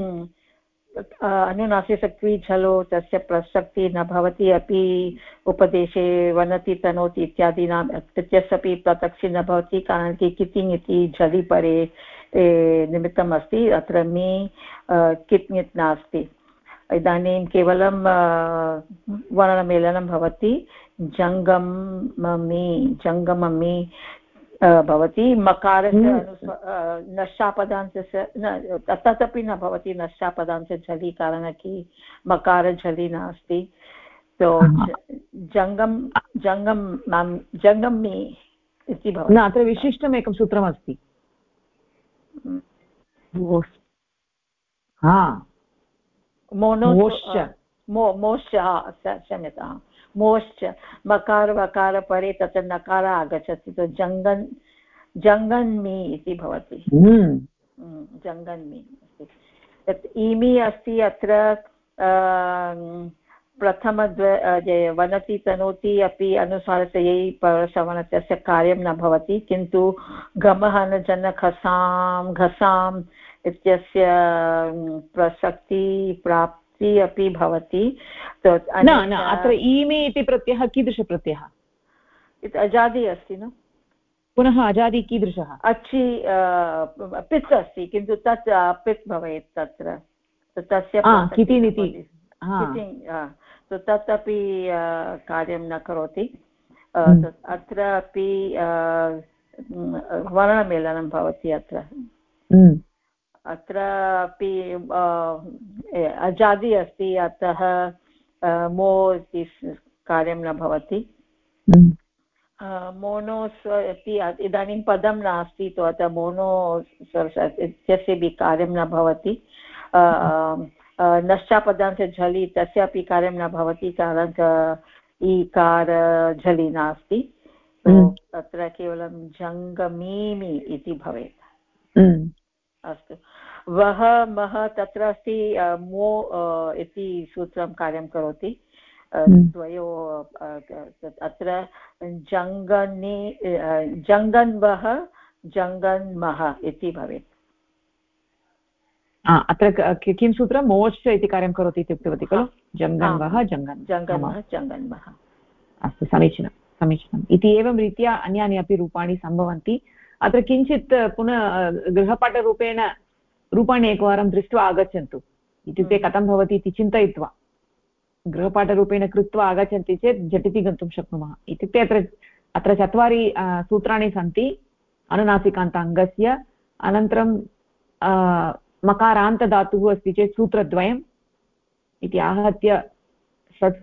अनुनासिकक्वी झलो तस्य प्रसक्तिः न भवति। अपि उपदेशे वनति तनोति इत्यादीनां प्रत्यस्यपि प्रसक्तिः न भवति, कारणं कितिङ् इति झलि परे निमित्तम् अस्ति। अत्र मी कित् ङित् नास्ति। इदानीं केवलं वर्णमेलनं भवति। जङ्गममि भवति। मकारस्य नष्टापदान्तस्य तदपि न भवति, नष्टापदान्तस्य झलि, कारणं कि मकारझलि नास्ति। तो जङ्गमि इति भवति। न, अत्र विशिष्टम् एकं सूत्रमस्ति। क्षम्यतां, मोश्च मकार वकार परे तत्र नकार आगच्छति, तो जङ्गन्मि इति भवति। जङ्गन्मि अस्ति। इमि अस्ति अत्र वनति तनोति अपि अनुसारस्य यै परसवर्णस्य कार्यं न भवति, किन्तु गमः न जन खसां घसाम् इत्यस्य प्रसक्ति प्राप्ति अपि भवति। न, अत्र ईमि इति प्रत्ययः कीदृशप्रत्ययः? अजादि अस्ति न? पुनः अजादि कीदृशः? अच्छि पित् अस्ति, किन्तु तत् पित् भवेत् तत्र, तस्य तत् अपि कार्यं न करोति। अत्र अपि वर्णमेलनं भवति। अत्रापि अजादि अस्ति, अतः मो इति कार्यं न भवति। मोनोस् इति इदानीं पदं नास्ति, तो अतः मोनो इत्यस्य अपि कार्यं न भवति। नष्टापदान्ते झलि तस्यापि कार्यं न भवति, कारणं ईकार झलि नास्ति। तत्र केवलं जङ्गमीमि इति भवेत्। अस्तु। वः मः तत्र अस्ति मो इति सूत्रं कार्यं करोति। द्वयो अत्र जङ्गन्वः जङ्गन्मः इति भवेत्। अत्र किं सूत्रं? मोश्च इति कार्यं करोति इति उक्तवती खलु? जङ्गन्वः जङ्गन्मः। अस्तु, समीचीनं समीचीनम्। इति एवं रीत्या अन्यानि अपि रूपाणि सम्भवन्ति। अत्र किञ्चित् पुनः गृहपाठरूपेण रूपाणि एकवारं दृष्ट्वा आगच्छन्तु, इत्युक्ते कथं भवति इति चिन्तयित्वा गृहपाठरूपेण कृत्वा आगच्छन्ति चेत् झटिति गन्तुं शक्नुमः। इत्युक्ते अत्र 4 सूत्राणि सन्ति अनुनासिकान्त अङ्गस्य। अनन्तरं मकारान्तधातुः अस्ति चेत् सूत्रद्वयम् इति आहत्य 6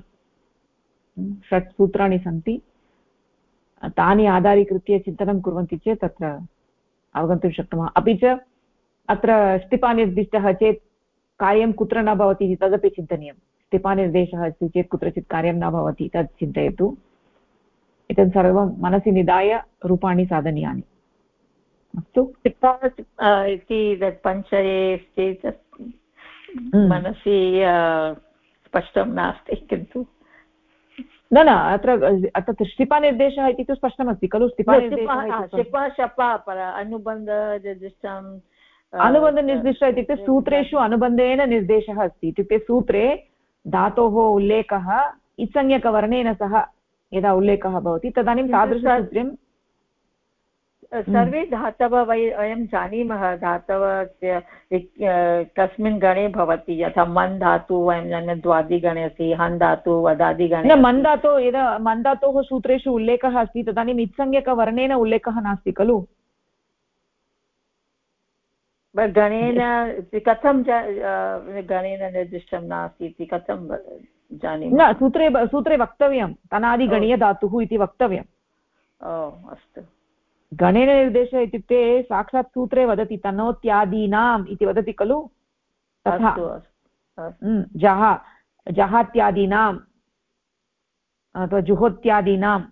सूत्राणि सन्ति। तानि आधारीकृत्य चिन्तनं कुर्वन्ति चेत् तत्र अवगन्तुं शक्नुमः। अपि च अत्र स्टिपानिर्दिष्टः चेत् कार्यं कुत्र न भवति इति तदपि चिन्तनीयं। स्टिपानिर्देशः अस्ति चेत् कुत्रचित् कार्यं न भवति, तत् चिन्तयतु। एतत् सर्वं मनसि निधाय रूपाणि साधनीयानि। अस्तु। इति पञ्चये चेत् मनसि स्पष्टं नास्ति, किन्तु न अत्र स्टिपानिर्देशः इति तु स्पष्टमस्ति खलु? अनुबन्धनिर्दिष्टः इत्युक्ते सूत्रेषु अनुबन्धेन निर्देशः अस्ति। इत्युक्ते सूत्रे धातोः उल्लेखः इत्संज्ञकवर्णेन सह यदा उल्लेखः भवति तदानीं तादृशसूत्रं सर्वे धातवः वयं जानीमः। धातवस्य कस्मिन् गणे भवति, यथा मन् धातु वयं जानीमः द्वादिगणे अस्ति, हन् धातु वदादिगणे। मन् धातोः यदा मन् धातोः सूत्रेषु उल्लेखः अस्ति तदानीम् इत्संज्ञकवर्णेन उल्लेखः नास्ति खलु? गणेन कथं गणेन निर्दिष्टं नास्ति इति कथं जानीमः? न, सूत्रे वक्तव्यं तनादिगणीयधातुः इति वक्तव्यम्। अस्तु। गणेन निर्देशः इत्युक्ते साक्षात् सूत्रे वदति तनोत्यादीनाम् इति वदति खलु? तथा जः जहात्यादीनाम् अथवा जुहोत्यादीनाम्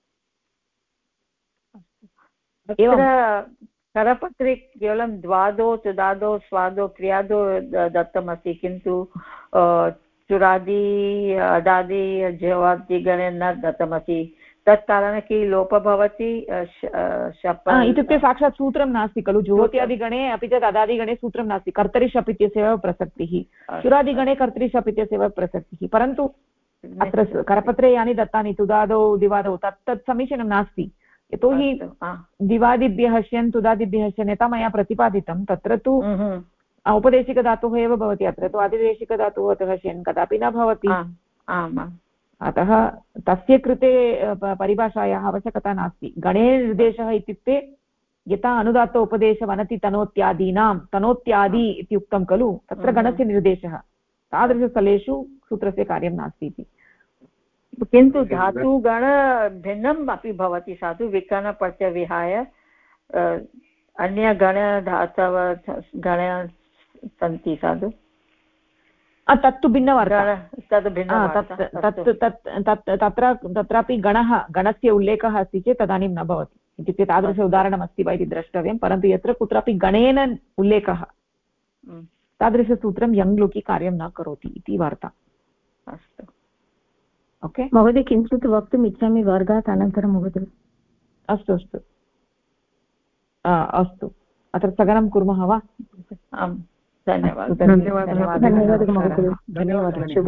एवं करपत्रे केवलं द्वादो तुदादो स्वादो क्रियादो दत्तमस्ति किन्तु चुरादि अदादि जवादिगणे न दत्तमस्ति तत्कारणे कि लोपः भवति इत्युक्ते साक्षात् सूत्रं नास्ति खलु जुहोत्यादिगणे अपि च अदादिगणे सूत्रं नास्ति कर्तरि शप् इत्यस्य एव प्रसक्तिः चुरादिगणे कर्तरि शप् इत्यस्य एव प्रसक्तिः परन्तु अत्र करपत्रे यानि दत्तानि तुदादौ दिवादौ तत् समीचीनं नास्ति यतोहि दिवादिभ्यः श्यन् तुदादिभ्यः श्यन् यथा मया प्रतिपादितं तत्र तु औपदेशिकधातुः एव भवति अत्र तु आदिदेशिकधातुः अतः श्यन् कदापि न भवति अतः तस्य कृते परिभाषायाः आवश्यकता नास्ति गणे निर्देशः इत्युक्ते यथा अनुदात्त उपदेशवनति तनोत्यादीनां तनोत्यादि इति उक्तं खलु तत्र गणस्य निर्देशः तादृशस्थलेषु सूत्रस्य कार्यं नास्ति इति किन्तु धातुगण भिन्नम् अपि भवति साधु विकरणप्रत्यय विहाय अन्यगण धातव गण सन्ति साधु तत्तु भिन्नवार्ता तत्रापि गणस्य उल्लेखः अस्ति चेत् तदानीं न भवति इत्युक्ते तादृश उदाहरणमस्ति वा इति द्रष्टव्यं परन्तु यत्र कुत्रापि गणेन उल्लेखः तादृशसूत्रं यङ्लुकि कार्यं न करोति इति वार्ता अस्तु ओके महोदय किञ्चित् वक्तुम् इच्छामि वर्गात् अनन्तरं महोदय अस्तु अस्तु अस्तु अत्र स्थगनं कुर्मः वा आम् धन्यवादः धन्यवादः महोदय धन्यवादः